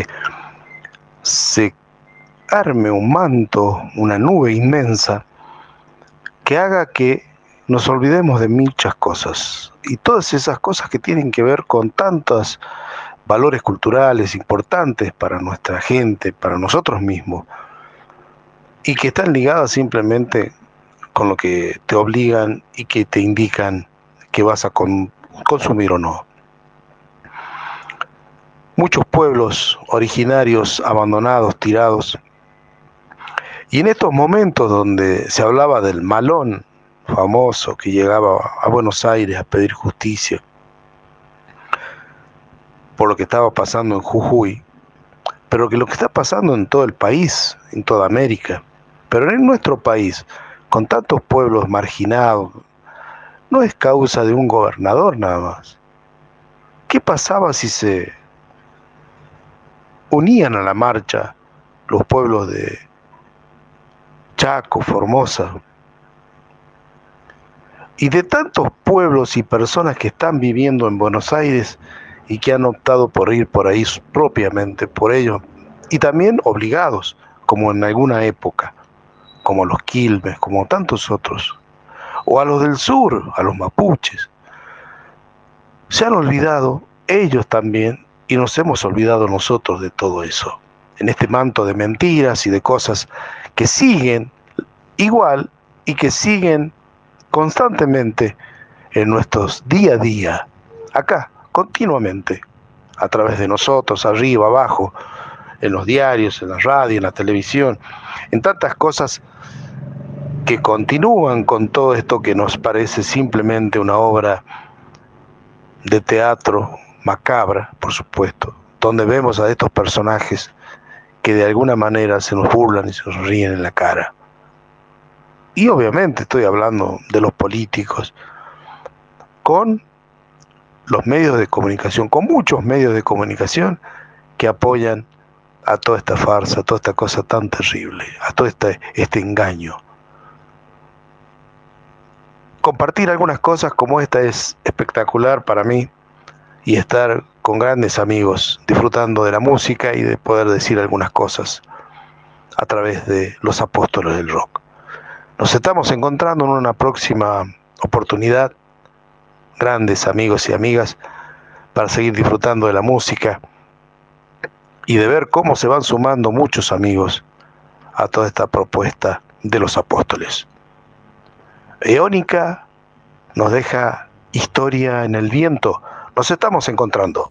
se arme un manto, una nube inmensa, que haga que nos olvidemos de muchas cosas. Y todas esas cosas que tienen que ver con tantos valores culturales importantes para nuestra gente, para nosotros mismos, y que están ligadas simplemente con lo que te obligan y que te indican que vas a consumir o no. Muchos pueblos originarios abandonados, tirados, y en estos momentos donde se hablaba del Malón famoso que llegaba a Buenos Aires a pedir justicia por lo que estaba pasando en Jujuy, pero que lo que está pasando en todo el país, en toda América, pero en nuestro país, con tantos pueblos marginados, no es causa de un gobernador nada más. ¿Qué pasaba si se unían a la marcha los pueblos de Chaco, Formosa, y de tantos pueblos y personas que están viviendo en Buenos Aires y que han optado por ir por ahí propiamente por ellos, y también obligados, como en alguna época, como los quilmes, como tantos otros, o a los del sur, a los mapuches. Se han olvidado ellos también y nos hemos olvidado nosotros de todo eso, en este manto de mentiras y de cosas que siguen igual y que siguen constantemente en nuestros día a día, acá, continuamente, a través de nosotros, arriba, abajo, en los diarios, en la radio, en la televisión, en tantas cosas que continúan con todo esto que nos parece simplemente una obra de teatro macabra, por supuesto, donde vemos a estos personajes que de alguna manera se nos burlan y se nos ríen en la cara. Y obviamente estoy hablando de los políticos, con los medios de comunicación, con muchos medios de comunicación que apoyan a toda esta farsa, a toda esta cosa tan terrible, a todo este engaño. Compartir algunas cosas como esta es espectacular para mí, y estar con grandes amigos disfrutando de la música y de poder decir algunas cosas a través de los apóstoles del rock. Nos estamos encontrando en una próxima oportunidad, grandes amigos y amigas, para seguir disfrutando de la música y de ver cómo se van sumando muchos amigos a toda esta propuesta de los apóstoles. Eónica nos deja Historia en el viento. Nos estamos encontrando.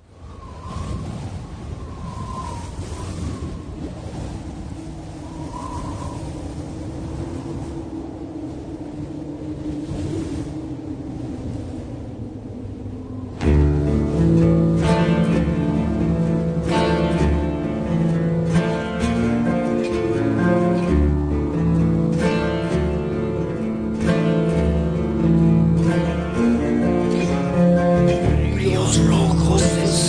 Ríos rojos de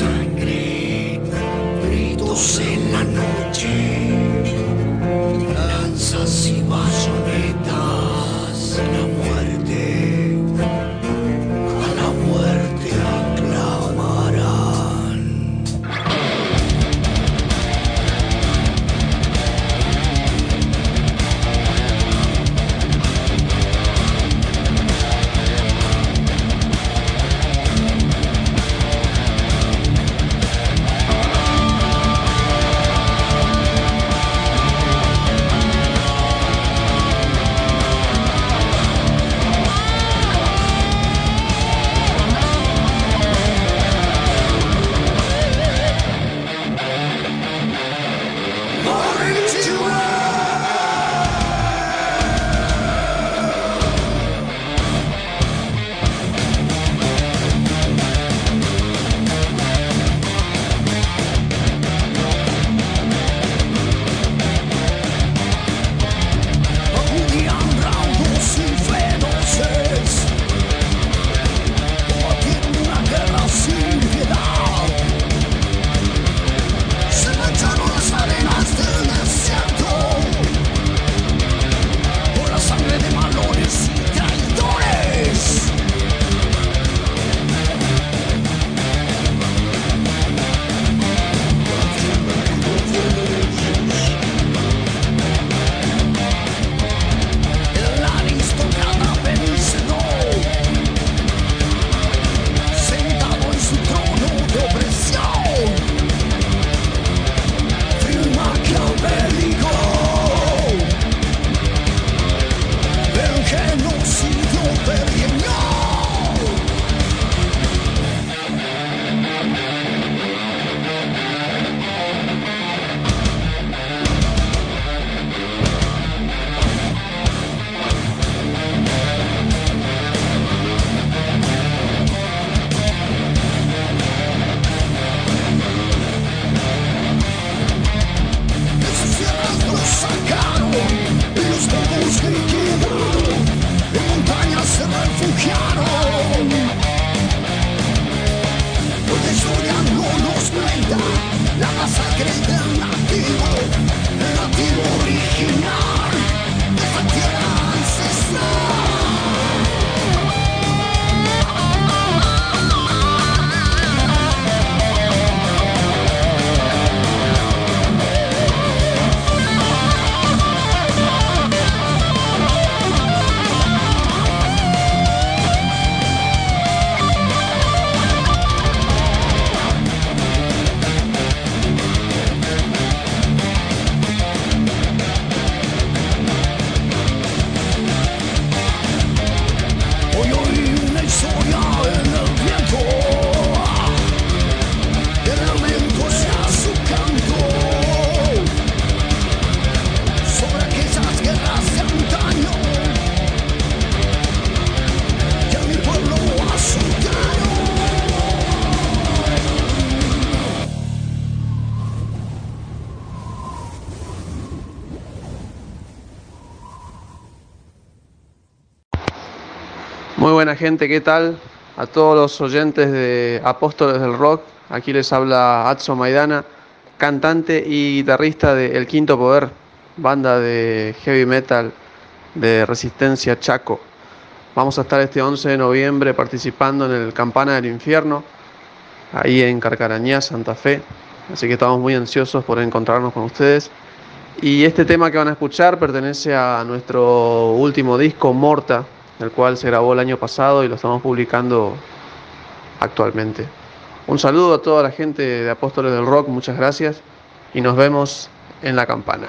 Buena gente, ¿qué tal? A todos los oyentes de Apóstoles del Rock, aquí les habla Atso Maidana, cantante y guitarrista de El Quinto Poder, banda de heavy metal de Resistencia Chaco. Vamos a estar este 11 de noviembre participando en el Campana del Infierno, ahí en Carcarañá, Santa Fe, así que estamos muy ansiosos por encontrarnos con ustedes. Y este tema que van a escuchar pertenece a nuestro último disco, Morta, el cual se grabó el año pasado y lo estamos publicando actualmente. Un saludo a toda la gente de Apóstoles del Rock, muchas gracias y nos vemos en la campana.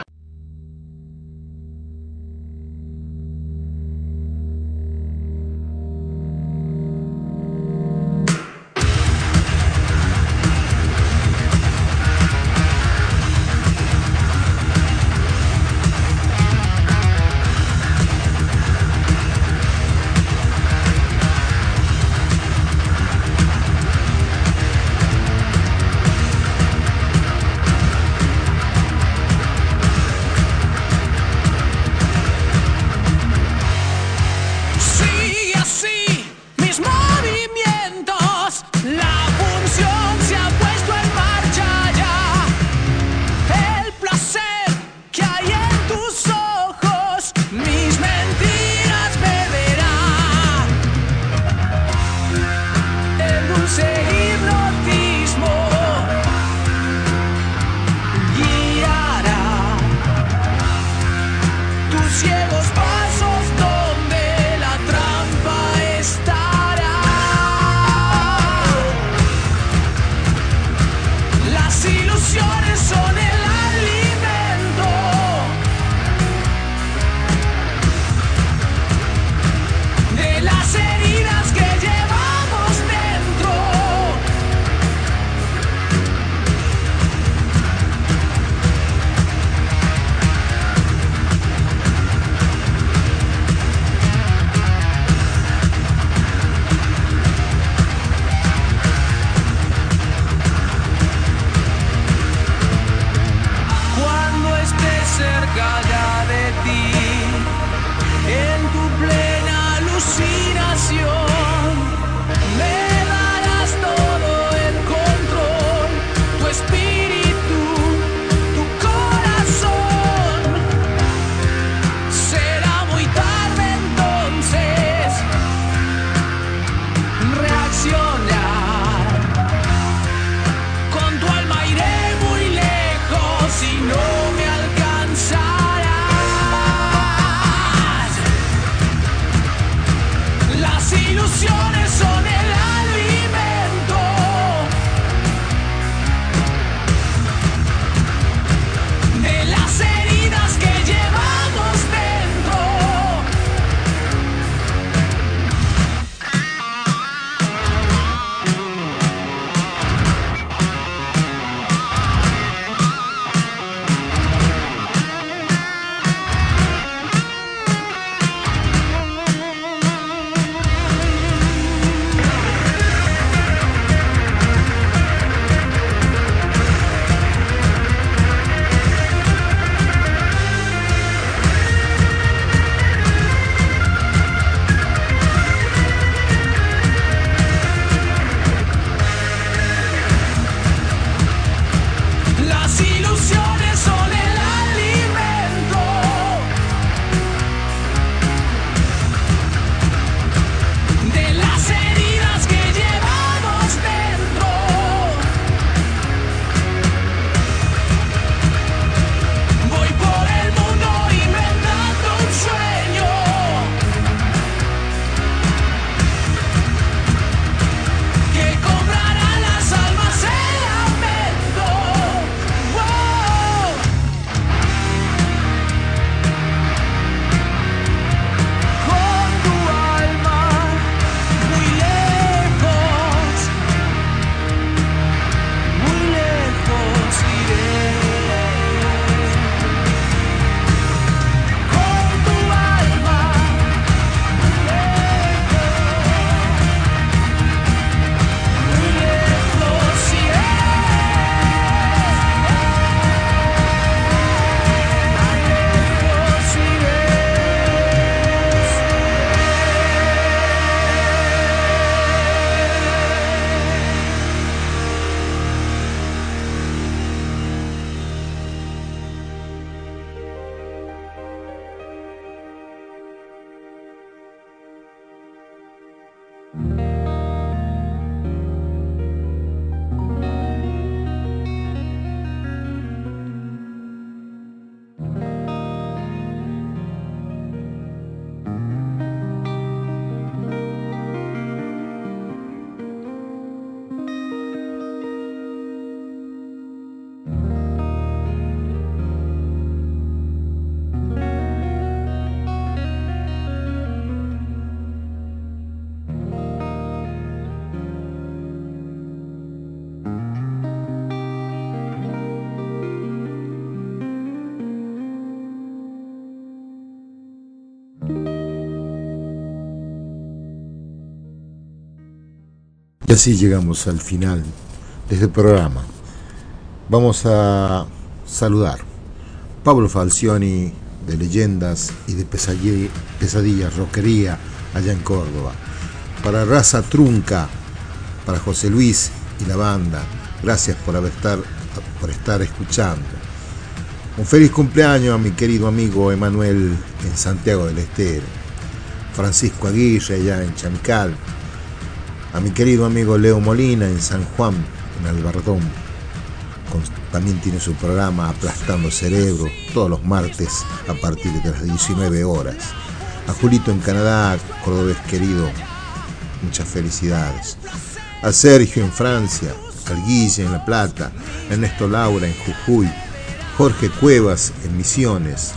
así llegamos al final de este programa. Vamos a saludar Pablo Falcioni de Leyendas y de Pesadillas Rockería allá en Córdoba. Para Raza Trunca, para José Luis y la banda, gracias por estar escuchando. Un feliz cumpleaños a mi querido amigo Emanuel en Santiago del Estero, Francisco Aguirre allá en Chamical, a mi querido amigo Leo Molina en San Juan, en Albardón. También tiene su programa Aplastando Cerebro todos los martes a partir de las 19 horas. A Julito en Canadá, cordobés querido, muchas felicidades. A Sergio en Francia, al Guille en La Plata, a Ernesto Laura en Jujuy, Jorge Cuevas en Misiones,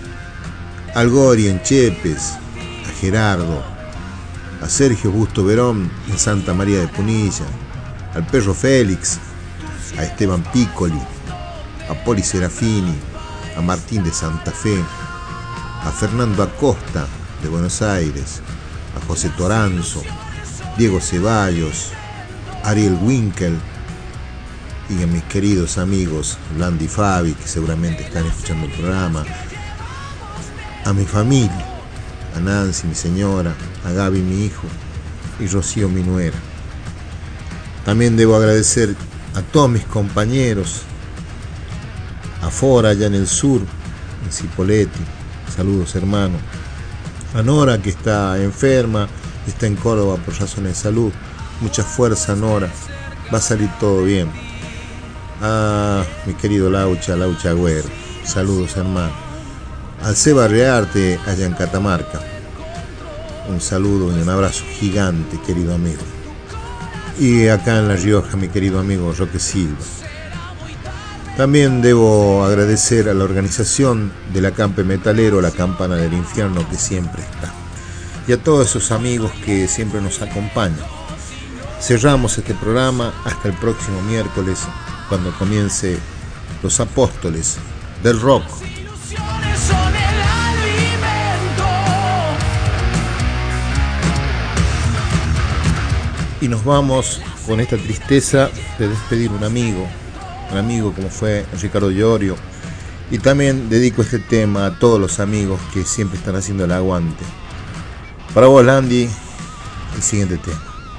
al Gori en Chepes, a Gerardo, a Sergio Busto Verón en Santa María de Punilla, al Perro Félix, a Esteban Piccoli, a Poli Serafini, a Martín de Santa Fe, a Fernando Acosta de Buenos Aires, a José Toranzo, Diego Ceballos, Ariel Winkel y a mis queridos amigos Landy y Fabi, que seguramente están escuchando el programa, a mi familia, a Nancy, mi señora, a Gaby, mi hijo, y Rocío, mi nuera. También debo agradecer a todos mis compañeros, a Fora allá en el sur, en Cipolletti, saludos hermano, a Nora que está enferma, está en Córdoba por razones de salud, mucha fuerza Nora, va a salir todo bien. A mi querido Laucha Agüero, saludos hermano. Al Seba Rearte allá en Catamarca, un saludo y un abrazo gigante, querido amigo. Y acá en La Rioja, mi querido amigo Roque Silva. También debo agradecer a la organización del acampe metalero, la Campana del Infierno, que siempre está. Y a todos esos amigos que siempre nos acompañan. Cerramos este programa hasta el próximo miércoles, cuando comience Los Apóstoles del Rock. Y nos vamos con esta tristeza de despedir un amigo como fue Ricardo Llorio. Y también dedico este tema a todos los amigos que siempre están haciendo el aguante. Para vos, Landy, el siguiente tema.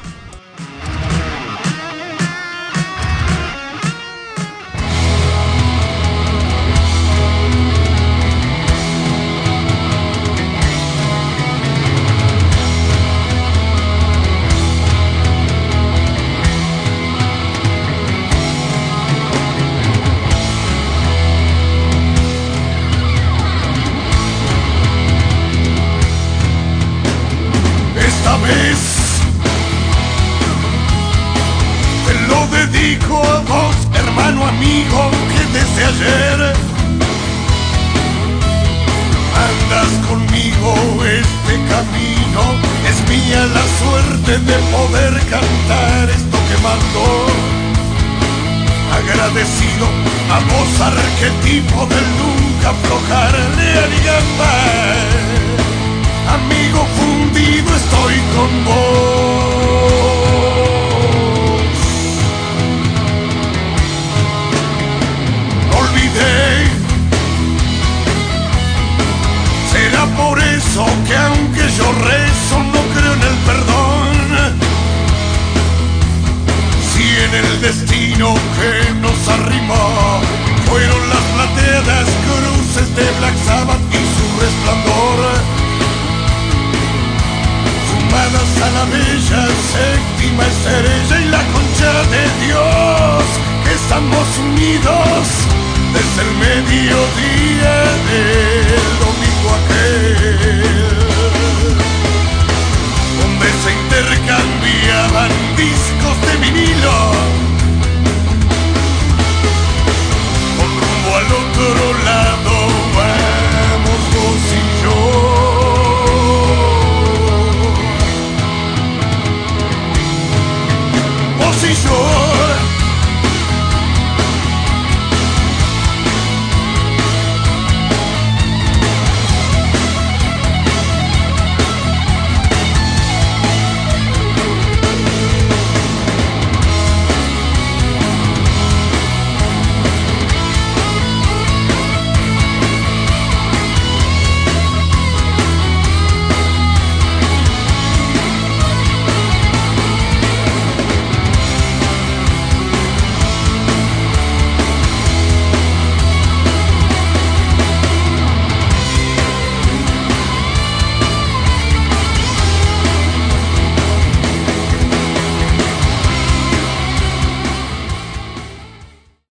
Agradecido a vos, arquetipo del nunca aflojar de Arigambar. Amigo fundido, estoy con vos.